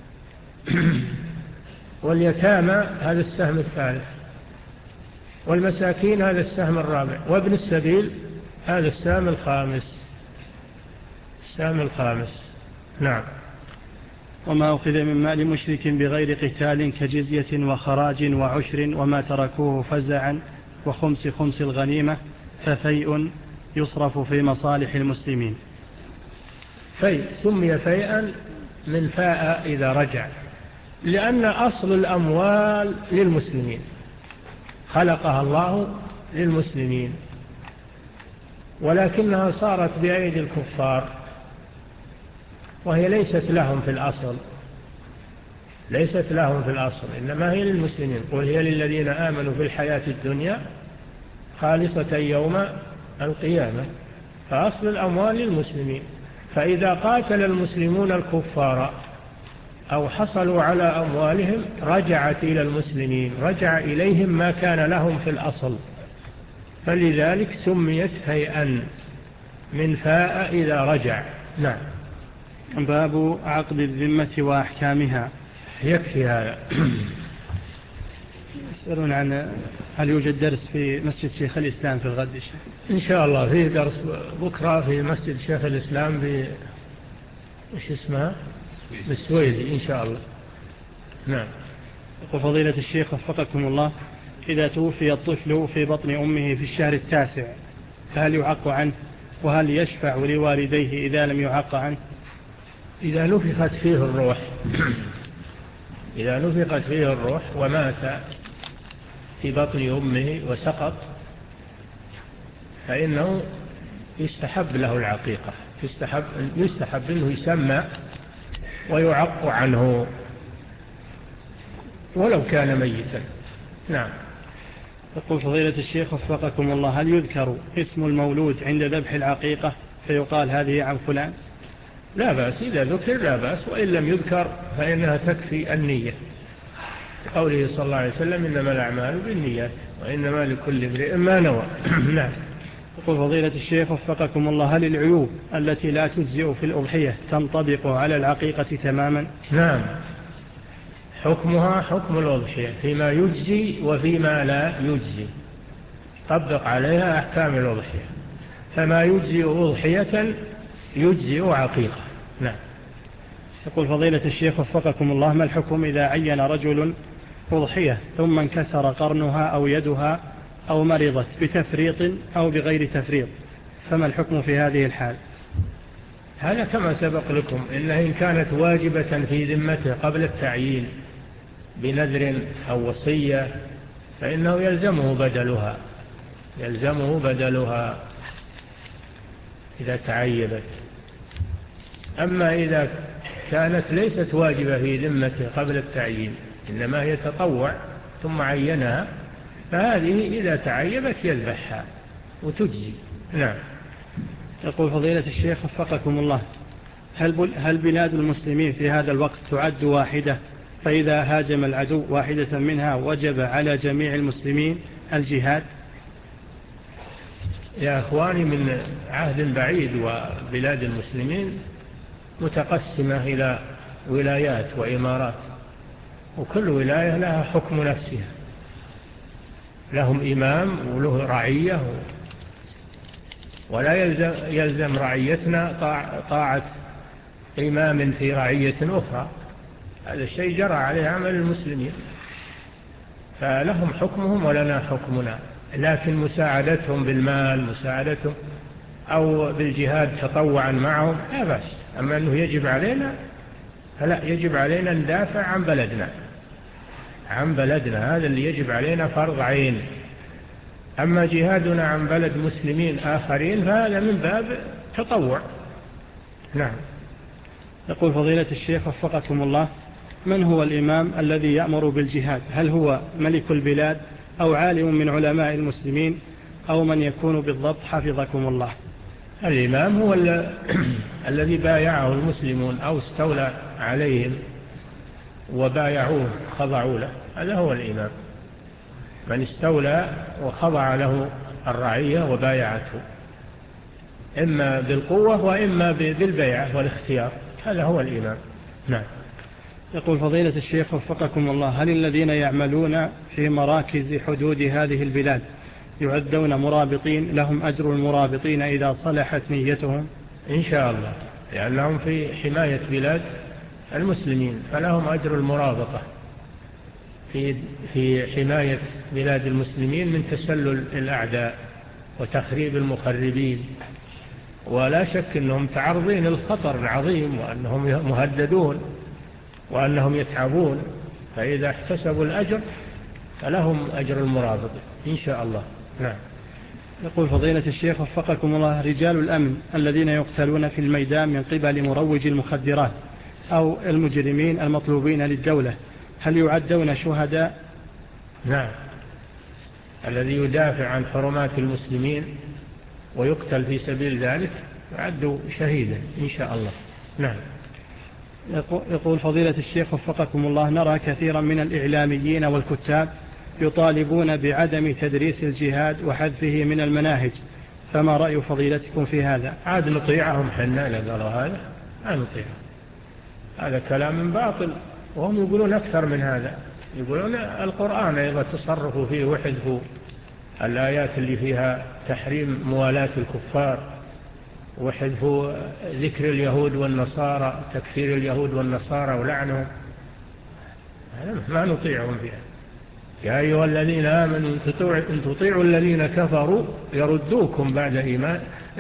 واليتامى هذا السهم الثالث، والمساكين هذا السهم الرابع، وابن السبيل هذا السهم الخامس السهم الخامس. نعم. وما أخذ من مال مشرك بغير قتال كجزية وخراج وعشر وما تركوه فزعا وخمس خمس الغنيمة ففيء يصرف في مصالح المسلمين. فيء سمي فيئا من فاء إذا رجع، لأن أصل الأموال للمسلمين، خلقها الله للمسلمين، ولكنها صارت بأيدي الكفار وهي ليست لهم في الأصل ليست لهم في الأصل إنما هي للمسلمين. قل هي للذين آمنوا في الحياة الدنيا خالصة يوم القيامة. فأصل الأموال للمسلمين، فإذا قاتل المسلمون الكفار أو حصلوا على أموالهم رجعت إلى المسلمين، رجع إليهم ما كان لهم في الأصل، فلذلك سميت فيئا من فاء إذا رجع. نعم. باب عقد الذمة وأحكامها. يكفي هذا. يسألون عن هل يوجد درس في مسجد شيخ الإسلام في الغد؟ إن شاء الله في درس بكرة في مسجد شيخ الإسلام ب إيش اسمها بالسويدي إن شاء الله. نعم. يقول فضيلة الشيخ وفقكم الله: إذا توفي الطفل في بطن أمه في الشهر التاسع فهل يعق عنه؟ وهل يشفع لوالديه إذا لم يعق عنه؟ إذا نفخت فيه الروح إذا نفخت فيه الروح ومات في بطن أمه وسقط فإنه يستحب له العقيقة، يستحب, يستحب أنه يسمى ويعق عنه ولو كان ميتا. نعم. يقول فضيلة الشيخ وفقكم الله: هل يذكر اسم المولود عند ذبح العقيقة فيقال هذه عن فلان؟ لا بأس، إذا ذكر لا بأس، وإن لم يذكر فإنها تكفي النية، قوله صلى الله عليه وسلم: إنما الأعمال بالنيات وإنما لكل امرئ ما نوى. نعم. يقول فضيلة الشيخ وفقكم الله: هل العيوب التي لا تجزئ في الأضحية تنطبق على العقيقة تماما؟ نعم. حكمها حكم الأضحية فيما يجزي وفيما لا يجزي، طبق عليها أحكام الأضحية، فما يجزي أضحية يجزي عقيقة. نعم. يقول فضيلة الشيخ وفقكم الله: ما الحكم إذا عين رجل أضحية ثم انكسر قرنها أو يدها أو مرضت بتفريط أو بغير تفريط، فما الحكم في هذه الحال؟ هذا كما سبق لكم، إنها إن كانت واجبة في ذمته قبل التعيين بنذر أو وصية فإنه يلزمه بدلها، يلزمه بدلها إذا تعيبت. أما إذا كانت ليست واجبة في ذمته قبل التعيين إنما هي تطوع ثم عينها، فهذه إذا تعيبت يذبحها وتجزي. نعم. يقول فضيلة الشيخ وفقكم الله: هل هل بلاد المسلمين في هذا الوقت تعد واحدة، فإذا هاجم العدو واحدة منها وجب على جميع المسلمين الجهاد؟ يا أخواني، من عهد بعيد وبلاد المسلمين متقسمة إلى ولايات وإمارات، وكل ولاية لها حكم نفسها، لهم إمام وله رعية، ولا يلزم, يلزم رعيتنا طاعة إمام في رعية أخرى. هذا الشيء جرى عليه عمل المسلمين، فلهم حكمهم ولنا حكمنا، لكن مساعدتهم بالمال، مساعدتهم أو بالجهاد تطوعا معهم لا بأس. أما أنه يجب علينا فلا، يجب علينا ندافع عن بلدنا، عن بلدنا، هذا اللي يجب علينا فرض عين. أما جهادنا عن بلد مسلمين آخرين فهذا من باب تطوع. نعم. يقول فضيلة الشيخ وفقكم الله: من هو الإمام الذي يأمر بالجهاد؟ هل هو ملك البلاد أو عالم من علماء المسلمين أو من يكون بالضبط حفظكم الله؟ الإمام هو الذي بايعه المسلمون أو استولى عليهم وبايعوه خضعوا له، هذا هو الإمام، من استولى وخضع له الرعية وبايعته، إما بالقوة وإما بالبيعة والاختيار، هذا هو الإمام. نعم. يقول فضيلة الشيخ وفقكم الله: هل الذين يعملون في مراكز حدود هذه البلاد يعدون مرابطين لهم أجر المرابطين إذا صلحت نيتهم؟ إن شاء الله، لأنهم في حماية بلاد المسلمين فلهم أجر المرابطة في في حماية بلاد المسلمين من تسلل الأعداء وتخريب المخربين، ولا شك أنهم تعرضين للخطر العظيم وأنهم مهددون وأنهم يتعبون، فإذا احتسبوا الأجر فلهم أجر المرابط إن شاء الله. نعم. يقول فضيلة الشيخ وفقكم الله: رجال الأمن الذين يقتلون في الميدان من قبل مروج المخدرات أو المجرمين المطلوبين للدولة، هل يعدون شهداء؟ نعم. الذي يدافع عن حرمات المسلمين ويقتل في سبيل ذلك يعد شهيدا إن شاء الله. نعم. يقول فضيلة الشيخ وفقكم الله: نرى كثيرا من الإعلاميين والكتاب يطالبون بعدم تدريس الجهاد وحذفه من المناهج، فما رأي فضيلتكم في هذا؟ عاد نطيعهم حنا لقالوا هذا، لا نطيعهم، هذا كلام باطل، وهم يقولون أكثر من هذا، يقولون القرآن أيضا تصرفوا فيه وحذفوا الآيات اللي فيها تحريم موالاة الكفار وحذفوا ذكر اليهود والنصارى، تكفير اليهود والنصارى ولعنهم، ما نطيعهم فيها. يا أيها الذين آمنوا إن تطيعوا الذين كفروا يردوكم بعد إيمان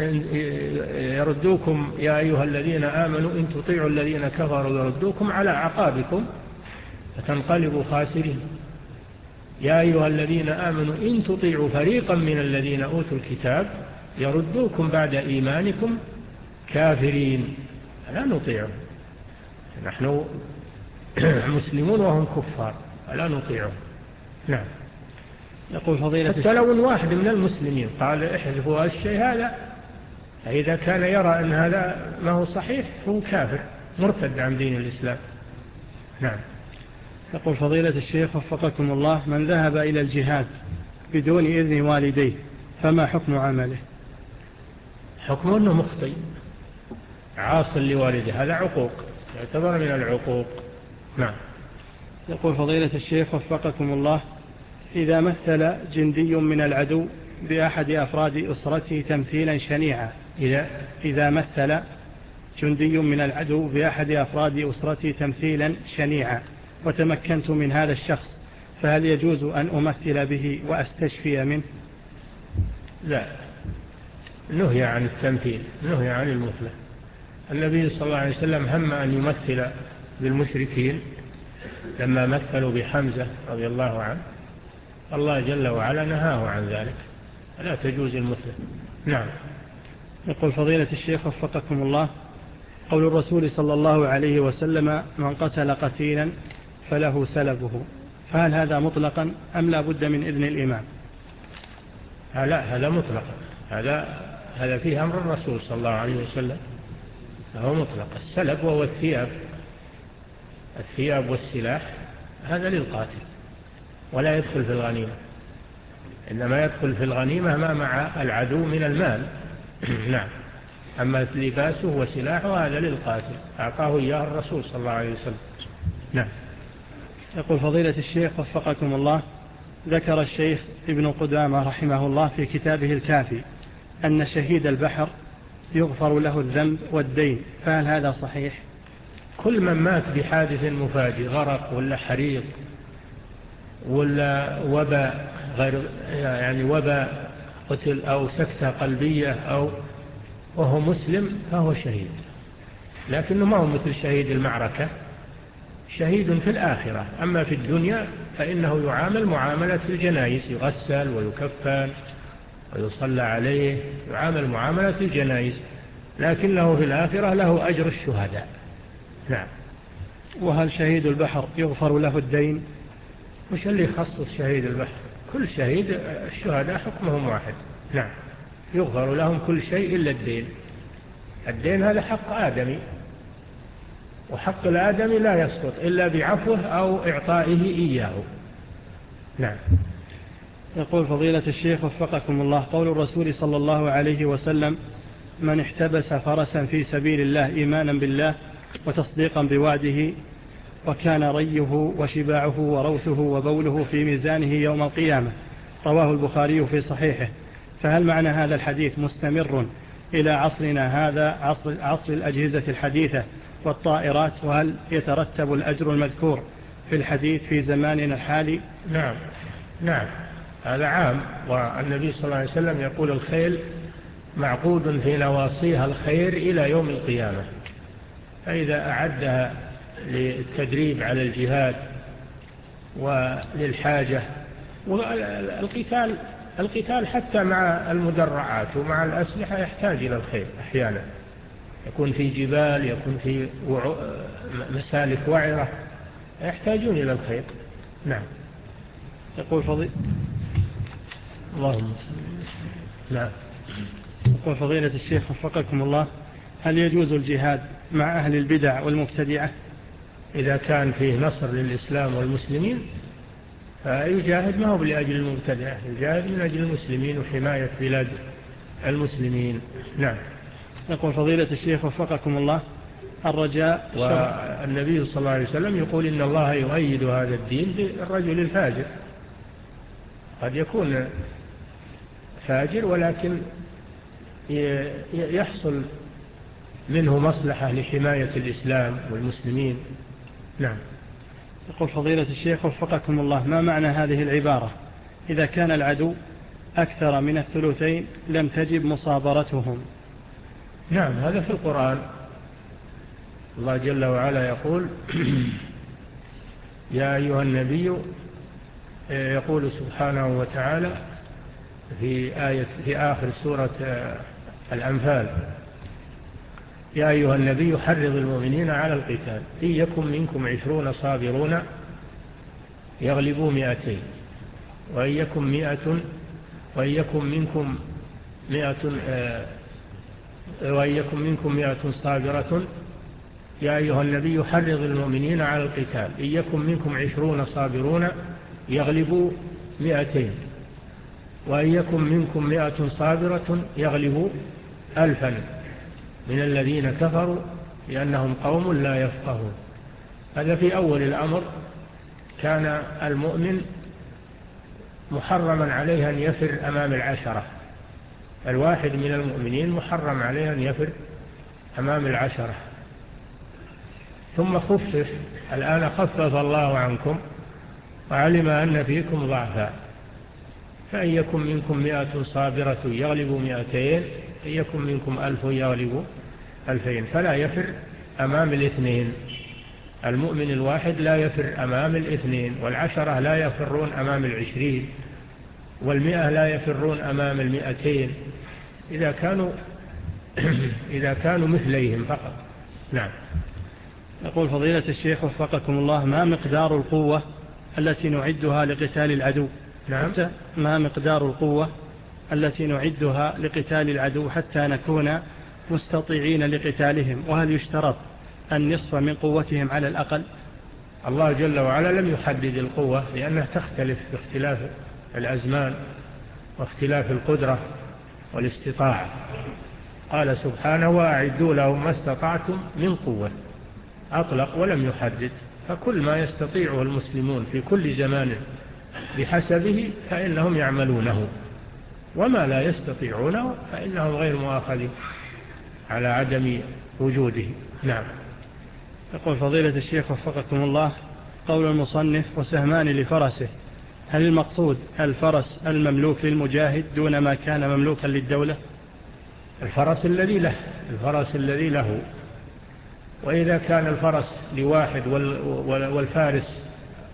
يردوكم يا أيها الذين آمنوا إن تطيعوا الذين كفروا يردوكم على أعقابكم فتنقلبوا خاسرين. يا أيها الذين آمنوا إن تطيعوا فريقا من الذين أوتوا الكتاب يردوكم بعد إيمانكم كافرين، لا نطيعهم، نحن مسلمون وهم كفار لا نطيعهم. نعم. يقول فضيلة حتى لو واحد من المسلمين قال احذفوا هذا الشيء هذا، فإذا كان يرى أن هذا ما هو صحيح هو كافر مرتد عن دين الإسلام. نعم. يقول فضيلة الشيخ وفقكم الله: من ذهب إلى الجهاد بدون إذن والديه فما حكم عمله؟ حكمه أنه مخطئ عاص لوالده، هذا عقوق، يعتبر من العقوق. نعم. يقول فضيلة الشيخ وفقكم الله: إذا مثل جندي من العدو بأحد أفراد أسرته تمثيلا شنيعا إذا, إذا مثل جندي من العدو بأحد أفراد أسرته تمثيلا شنيعا وتمكنت من هذا الشخص، فهل يجوز أن أمثل به وأستشفي منه؟ لا، نهي عن التمثيل، نهي عن المثلة. النبي صلى الله عليه وسلم هم أن يمثل بالمشركين لما مثلوا بحمزة رضي الله عنه، الله جل وعلا نهاه عن ذلك، لا تجوز المثلة. نعم. يقول فضيلة الشيخ وفقكم الله: قول الرسول صلى الله عليه وسلم: من قتل قتيلا فله سلبه، فهل هذا مطلقا أم لا بد من إذن الإمام؟ لا، هذا مطلقا، هذا هذا فيه أمر الرسول صلى الله عليه وسلم، هو مطلق. السلب وهو الثياب، الثياب والسلاح هذا للقاتل ولا يدخل في الغنيمة، إنما يدخل في الغنيمة ما مع العدو من المال. نعم. أما لباسه وسلاحه هذا للقاتل، أعطاه إياه الرسول صلى الله عليه وسلم. نعم. يقول فضيلة الشيخ وفقكم الله: ذكر الشيخ ابن قدامة رحمه الله في كتابه الكافي أن شهيد البحر يغفر له الذنب والدين، فهل هذا صحيح؟ كل من مات بحادث مفاجئ، غرق ولا حريق ولا وباء غير يعني وباء قتل أو سكتة قلبية أو وهو مسلم فهو شهيد، لكنه ما هو مثل شهيد المعركة، شهيد في الآخرة. أما في الدنيا فإنه يعامل معاملة الجنائز، يغسل ويكفن ويصلى عليه، يعامل معاملة الجنائز، لكنه في الآخرة له أجر الشهداء. نعم. وهل شهيد البحر يغفر له الدين؟ مش اللي يخصص شهيد البحر، كل شهيد الشهداء حكمهم واحد. نعم، يغفر لهم كل شيء إلا الدين. الدين هذا حق آدمي، وحق الآدمي لا يسقط إلا بعفوه أو إعطائه إياه. نعم. يقول فضيلة الشيخ وفقكم الله: قول الرسول صلى الله عليه وسلم: من احتبس فرسا في سبيل الله إيمانا بالله وتصديقا بوعده وكان ريه وشباعه وروثه وبوله في ميزانه يوم القيامة، رواه البخاري في صحيحه، فهل معنى هذا الحديث مستمر إلى عصرنا هذا، عصر, عصر الأجهزة الحديثة والطائرات، وهل يترتب الأجر المذكور في الحديث في زماننا الحالي؟ نعم نعم، هذا عام. والنبي صلى الله عليه وسلم يقول: الخيل معقود في نواصيها الخير إلى يوم القيامة، فإذا أعدها للتدريب على الجهاد وللحاجة والقتال، القتال حتى مع المدرعات ومع الأسلحة يحتاج إلى الخيل أحيانا، يكون في جبال، يكون في مسالك وعرة، يحتاجون إلى الخيل. نعم. يقول فضيلة اللهم نعم. يقول فضيلة الشيخ وفقكم الله: هل يجوز الجهاد مع أهل البدع والمبتدعة؟ إذا كان فيه نصر للإسلام والمسلمين فيجاهد، ما هو لأجل المبتدعة، يجاهد من أجل المسلمين وحماية بلاد المسلمين. نعم. يقول فضيلة الشيخ وفقكم الله: الرجاء والنبي صلى الله عليه وسلم يقول: إن الله يؤيد هذا الدين بالرجل الفاجر. قد يكون فاجر ولكن يحصل منه مصلحة لحماية الإسلام والمسلمين. نعم. يقول فضيلة الشيخ وفقكم الله: ما معنى هذه العبارة: إذا كان العدو أكثر من الثلثين لم تجب مصابرتهم؟ نعم، هذا في القرآن، الله جل وعلا يقول: يا أيها النبي، يقول سبحانه وتعالى في آية في آخر سورة الأنفال: يا أيها النبي حرض المؤمنين على القتال إن يكن منكم عشرون صابرون يغلبوا مئتين وإن يكن مئة وإن يكن منكم مئة وإن يكن منكم مئة صابرة يا أيها النبي حرض المؤمنين على القتال إن يكن منكم عشرون صابرون يغلبوا مئتين وإن يكن منكم مئة صابرة يغلبوا ألفا من الذين كفروا لأنهم قوم لا يفقهون. هذا في أول الأمر كان المؤمن محرما عليه أن يفر أمام العشرة. الواحد من المؤمنين محرم عليه أن يفر أمام العشرة. ثم خفف، الآن خفف الله عنكم وعلم أن فيكم ضعفا، فإن يكن منكم مئة صابرة يغلب مئتين، إن يكن منكم ألف يغلب ألفين. فلا يفر أمام الاثنين. المؤمن الواحد لا يفر أمام الاثنين، والعشرة لا يفرون أمام العشرين، والمئة لا يفرون أمام المئتين إذا كانوا إذا كانوا مثليهم فقط. نعم. يقول فضيلة الشيخ وفقكم الله: ما مقدار القوة التي نعدها لقتال العدو؟ نعم. حتى ما مقدار القوة التي نعدها لقتال العدو حتى نكون مستطيعين لقتالهم؟ وهل يشترط النصف من قوتهم على الأقل؟ الله جل وعلا لم يحدد القوة، لأنها تختلف باختلاف الأزمان واختلاف القدرة والاستطاعة. قال سبحانه: وأعدوا لهم ما استطعتم من قوة. أطلق ولم يحدد، فكل ما يستطيعه المسلمون في كل زمان بحسبه فإنهم يعملونه، وما لا يستطيعونه فإنهم غير مؤاخذين على عدم وجوده. نعم. يقول فضيلة الشيخ وفقكم الله: قول المصنف: وسهمان لفرسه، هل المقصود الفرس المملوك للمجاهد دون ما كان مملوكا للدولة؟ الفرس الذي له الفرس الذي له وإذا كان الفرس لواحد والفارس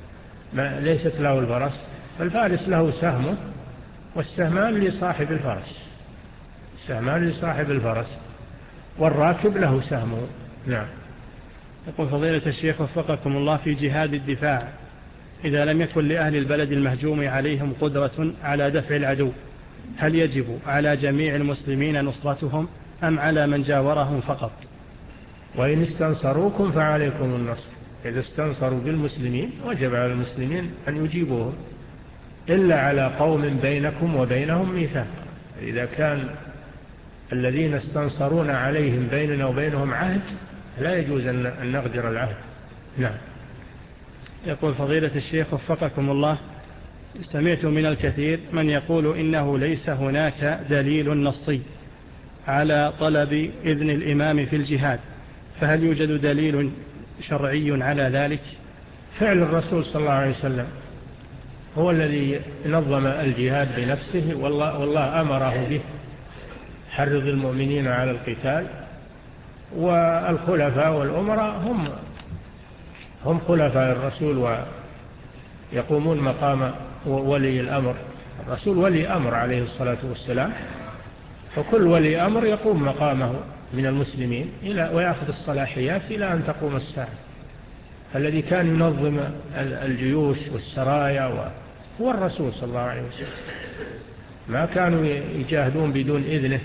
ما ليست له الفرس، فالفارس له سهمه، والسهمان لصاحب الفرس السهمان لصاحب الفرس والراكب له سهمه. نعم. يقول فضيلة الشيخ وفقكم الله: في جهاد الدفاع، إذا لم يكن لأهل البلد المهجوم عليهم قدرة على دفع العدو، هل يجب على جميع المسلمين نصرتهم أم على من جاورهم فقط؟ وإن استنصروكم فعليكم النصر. إذا استنصروا بالمسلمين وجب على المسلمين أن يجيبوهم، إلا على قوم بينكم وبينهم ميثاق. إذا كان الذين استنصرون عليهم بيننا وبينهم عهد لا يجوز أن نغدر العهد. نعم. يقول فضيلة الشيخ وفقكم الله: سمعت من الكثير من يقول إنه ليس هناك دليل نصي على طلب إذن الإمام في الجهاد، فهل يوجد دليل شرعي على ذلك؟ فعل الرسول صلى الله عليه وسلم هو الذي نظم الجهاد بنفسه، والله, والله أمره به، حرض المؤمنين على القتال. والخلفاء والأمراء هم هم خلفاء الرسول ويقومون مقام ولي الأمر. الرسول ولي أمر عليه الصلاة والسلام، فكل ولي أمر يقوم مقامه من المسلمين إلى ويأخذ الصلاحيات إلى أن تقوم الساعة. الذي كان ينظم الجيوش والسرايا هو الرسول صلى الله عليه وسلم، ما كانوا يجاهدون بدون إذنه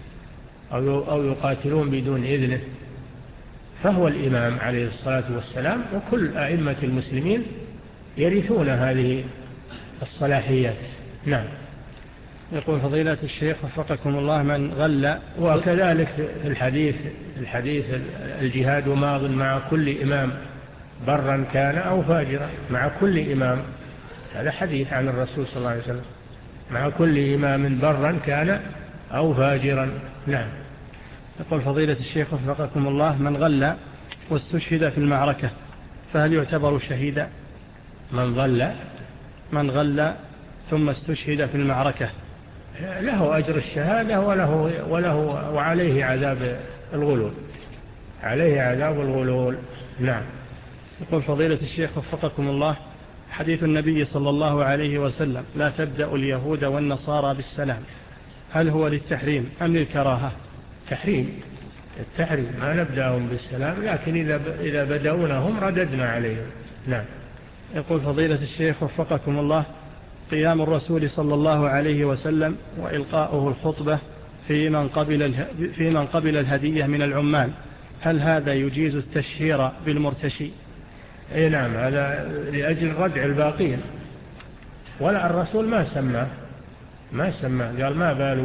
أو يقاتلون بدون إذنه، فهو الإمام عليه الصلاة والسلام. وكل أئمة المسلمين يرثون هذه الصلاحيات. نعم. يقول فضيلة الشيخ وفقكم الله: من غل. وكذلك الحديث الحديث الجهاد ماض مع كل إمام برا كان أو فاجرا. مع كل إمام، هذا حديث عن الرسول صلى الله عليه وسلم، مع كل إمام برا كان أو فاجرا. نعم. يقول فضيلة الشيخ وفقكم الله: من غل واستشهد في المعركة فهل يعتبر شهيدا؟ من غل من غل ثم استشهد في المعركة له أجر الشهادة وله, وله وعليه عذاب الغلول عليه عذاب الغلول. نعم. يقول فضيلة الشيخ وفقكم الله: حديث النبي صلى الله عليه وسلم: لا تبدأ اليهود والنصارى بالسلام، هل هو للتحريم أم للكراهة؟ تحريم التحريم، ما نبدأهم بالسلام، لكن إذا إذا بدأونهم رددنا عليهم. نعم. يقول فضيلة الشيخ وفقكم الله: قيام الرسول صلى الله عليه وسلم وإلقاؤه الخطبة في من قبل في من قبل الهدية من العمال، هل هذا يجيز التشهير بالمرتشي؟ اي نعم، هذا لأجل ردع الباقين. ولا الرسول ما سمى ما سمى قال ما بال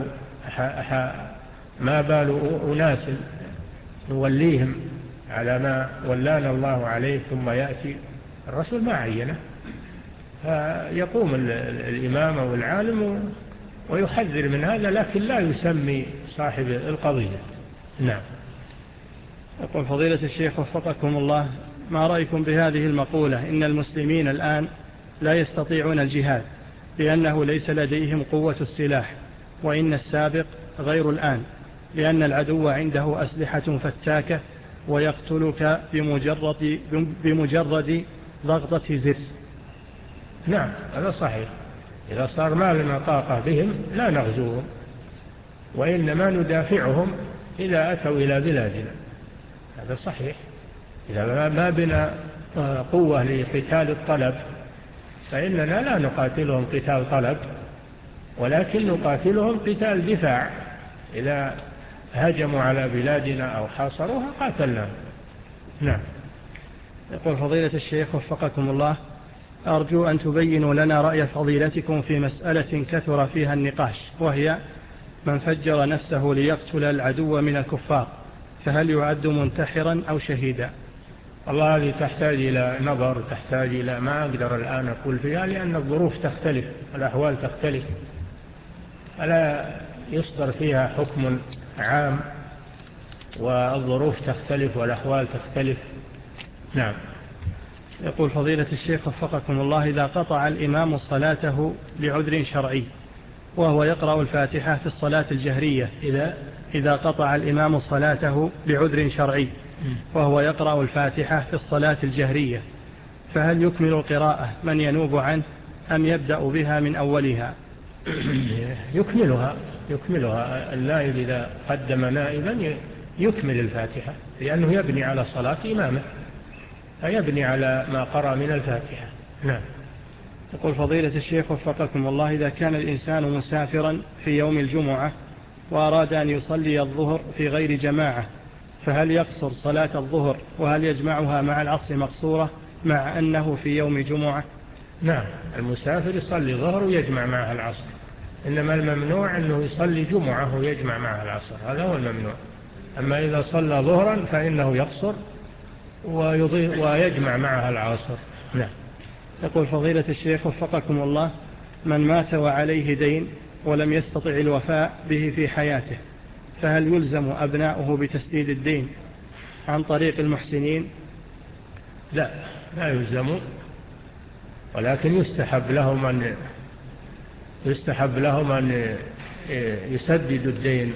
ما بال أناس نوليهم على ما ولانا الله عليه ثم يأتي. الرسول ما عينه، فيقوم الإمام أو العالم ويحذر من هذا، لكن لا يسمي صاحب القضية. نعم. يقول فضيلة الشيخ وفقكم الله، ما رأيكم بهذه المقولة إن المسلمين الآن لا يستطيعون الجهاد لأنه ليس لديهم قوة السلاح، وإن السابق غير الآن لأن العدو عنده أسلحة فتاكة ويقتلك بمجرد, بمجرد ضغطة زر؟ نعم هذا صحيح. إذا صار ما لنا طاقة بهم لا نغزوهم، وإنما ندافعهم إذا أتوا إلى بلادنا. هذا صحيح. إذا ما بنا قوة لقتال الطلب فإننا لا نقاتلهم قتال طلب، ولكن نقاتلهم قتال دفاع. إذا هجموا على بلادنا أو حاصروها قاتلناهم. نعم. يقول فضيلة الشيخ وفقكم الله، أرجو أن تبينوا لنا رأي فضيلتكم في مسألة كثر فيها النقاش، وهي من فجر نفسه ليقتل العدو من الكفار، فهل يعد منتحرا أو شهيدا؟ والله هذه تحتاج إلى نظر، تحتاج إلى ما أقدر الآن أقول فيها، لأن الظروف تختلف، الأحوال تختلف، فلا يصدر فيها حكم عام، والظروف تختلف والأحوال تختلف. نعم. يقول فضيلة الشيخ وفقكم الله، إذا قطع الإمام صلاته لعذر شرعي وهو يقرأ الفاتحة في الصلاة الجهرية، إذا إذا قطع الإمام صلاته لعذر شرعي وهو يقرأ الفاتحة في الصلاة الجهرية، فهل يكمل القراءة من ينوب عنه أم يبدأ بها من أولها؟ يكملها يكملها النائب إذا قدم نائبا يكمل الفاتحة، لأنه يبني على صلاة إمامه، فيبني على ما قرأ من الفاتحة. نعم. يقول فضيلة الشيخ وفقكم الله، إذا كان الإنسان مسافرا في يوم الجمعة وأراد أن يصلي الظهر في غير جماعة، فهل يقصر صلاة الظهر وهل يجمعها مع العصر مقصورة مع أنه في يوم جمعة؟ نعم، المسافر يصلي ظهر ويجمع معها العصر، إنما الممنوع أنه يصلي جمعة ويجمع معها العصر، هذا هو الممنوع. أما إذا صلى ظهرا فإنه يقصر ويجمع معها العصر. نعم. يقول فضيلة الشيخ وفقكم الله، من مات وعليه دين ولم يستطع الوفاء به في حياته، فهل يلزم أبناؤه بتسديد الدين عن طريق المحسنين؟ لا، لا يلزموا، ولكن يستحب لهم أن يستحب لهم أن يسددوا الدين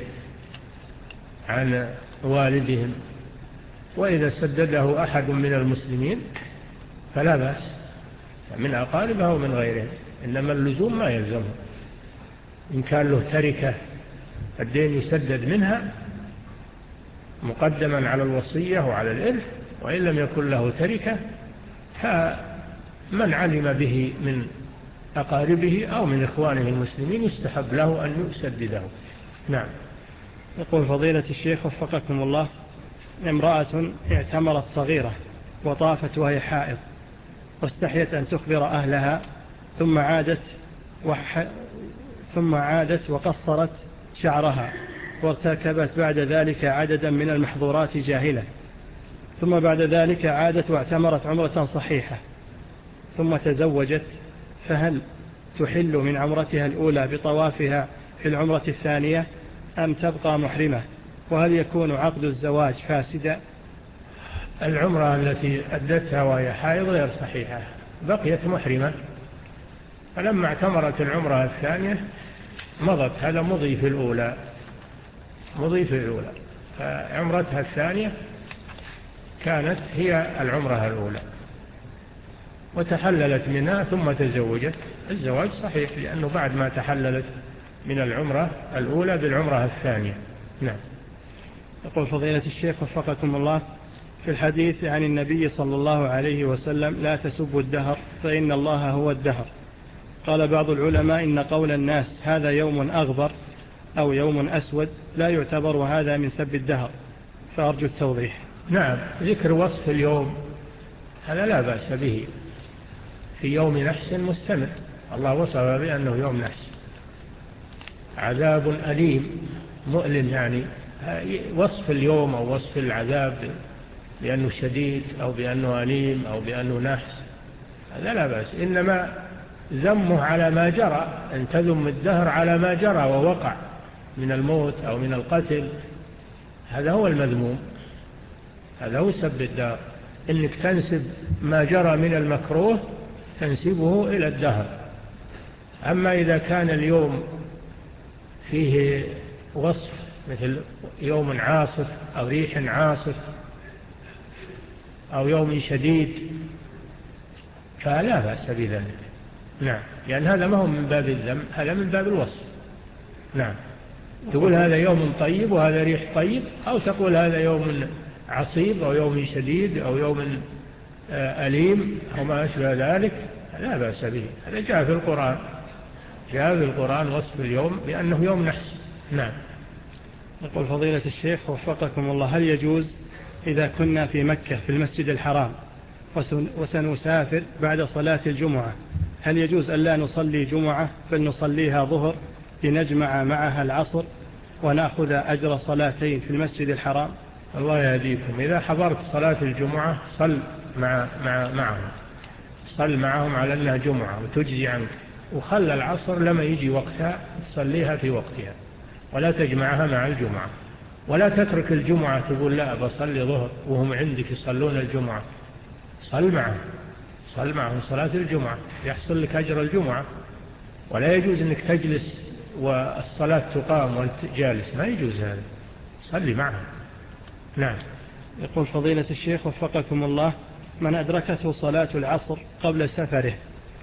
عن والدهم، وإذا سدده أحد من المسلمين فلا بأس، من أقاربه ومن غيرهم، إنما اللزوم ما يلزمه. إن كان له تركة الدين يسدد منها مقدما على الوصية وعلى الإرث، وإن لم يكن له تركة فمن علم به من أقاربه أو من إخوانه المسلمين يستحب له أن يسدده. نعم. يقول فضيلة الشيخ وفقكم الله، امرأة اعتمرت صغيرة وطافت وهي حائض، واستحيت أن تخبر أهلها، ثم عادت وح... ثم عادت وقصرت شعرها، وارتكبت بعد ذلك عددا من المحظورات جاهلة، ثم بعد ذلك عادت واعتمرت عمرة صحيحة ثم تزوجت، فهل تحل من عمرتها الأولى بطوافها في العمرة الثانية أم تبقى محرمة؟ وهل يكون عقد الزواج فاسدا؟ العمرة التي أدتها وهي حائض غير صحيحة، بقيت محرمة، فلما اعتمرت العمرة الثانية مضت، هذا مضي في الأولى مضي في الأولى فعمرتها الثانية كانت هي العمرة الأولى، وتحللت منها ثم تزوجت. الزواج صحيح لأنه بعد ما تحللت من العمرة الأولى بالعمرة الثانية. نعم. يقول فضيلة الشيخ وفقكم الله، في الحديث عن النبي صلى الله عليه وسلم لا تسبوا الدهر فإن الله هو الدهر، قال بعض العلماء إن قول الناس هذا يوم أغبر أو يوم أسود لا يعتبر هذا من سب الدهر، فأرجو التوضيح. نعم، ذكر وصف اليوم هذا لا بأس به، في يوم نحس مستمر، الله وصف بأنه يوم نحس، عذاب أليم مؤلم، يعني وصف اليوم أو وصف العذاب بأنه شديد أو بأنه أليم أو بأنه نحس هذا لا بأس، إنما ذمه على ما جرى، أن تذم الدهر على ما جرى ووقع من الموت أو من القتل، هذا هو المذموم، هذا هو سب الدهر، إنك تنسب ما جرى من المكروه تنسبه إلى الدهر. أما إذا كان اليوم فيه وصف مثل يوم عاصف أو ريح عاصف أو يوم شديد فلا بأس بذلك. نعم، لأن هذا ما هو من باب الذم، هذا من باب الوصف. نعم، تقول هذا يوم طيب وهذا ريح طيب، أو تقول هذا يوم عصيب أو يوم شديد أو يوم أليم أو ما أشبه ذلك، لا بأس به، هذا جاء في القرآن، جاء في القرآن وصف اليوم بأنه يوم نحس. نعم. يقول فضيلة الشيخ وفقكم الله، هل يجوز إذا كنا في مكة في المسجد الحرام وسنسافر بعد صلاة الجمعة، هل يجوز أن لا نصلي جمعة بل نصليها ظهر لنجمع معها العصر ونأخذ أجر صلاتين في المسجد الحرام؟ الله يهديكم، إذا حضرت صلاة الجمعة صل مع مع معهم، صل معهم على أنها جمعة وتجزي عنك، وخلى العصر لما يجي وقتها تصليها في وقتها ولا تجمعها مع الجمعة، ولا تترك الجمعة تقول لا بصلي ظهر وهم عندك يصلون الجمعة، صل معهم، صل معهم صلاة الجمعة يحصل لك أجر الجمعة. ولا يجوز أنك تجلس والصلاة تقام وانت جالس، ما يجوز هذا، صلي معهم. نعم. يقول فضيلة الشيخ وفقكم الله، من أدركته صلاة العصر قبل سفره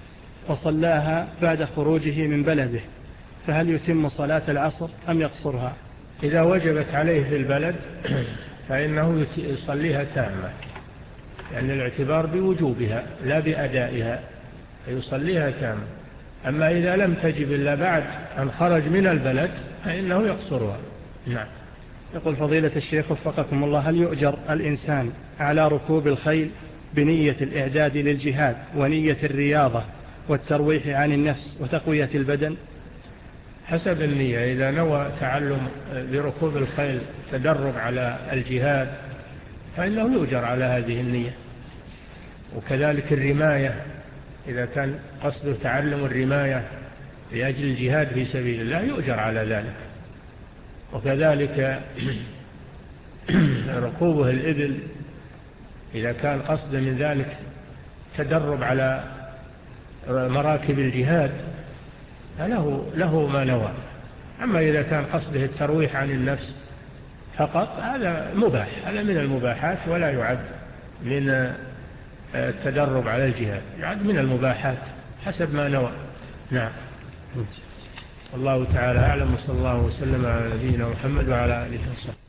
وصلاها بعد خروجه من بلده، فهل يتم صلاة العصر أم يقصرها؟ إذا وجبت عليه في البلد فإنه يصليها تامة، لأن الاعتبار بوجوبها لا بأدائها، فيصليها تامة. أما إذا لم تجب إلا بعد أن خرج من البلد فإنه يقصرها. نعم. يقول فضيلة الشيخ وفقكم الله، هل يؤجر الإنسان على ركوب الخيل بنية الإعداد للجهاد ونية الرياضة والترويح عن النفس وتقوية البدن؟ حسب النية، إذا نوى تعلم بركوب الخيل تدرب على الجهاد فإنه يؤجر على هذه النية. وكذلك الرماية، إذا كان قصده تعلم الرماية لأجل الجهاد في سبيل الله يؤجر على ذلك. وكذلك ركوبه الإبل إذا كان قصده من ذلك تدرب على مراكب الجهاد فله له ما نوى. أما إذا كان قصده الترويح عن النفس فقط هذا مباح، هذا من المباحات ولا يعد من التدرب على الجهاد، يعد من المباحات حسب ما نوى. نعم. الله تعالى أعلم، وصلى الله وسلم على نبينا محمد وعلى آله وصحبه.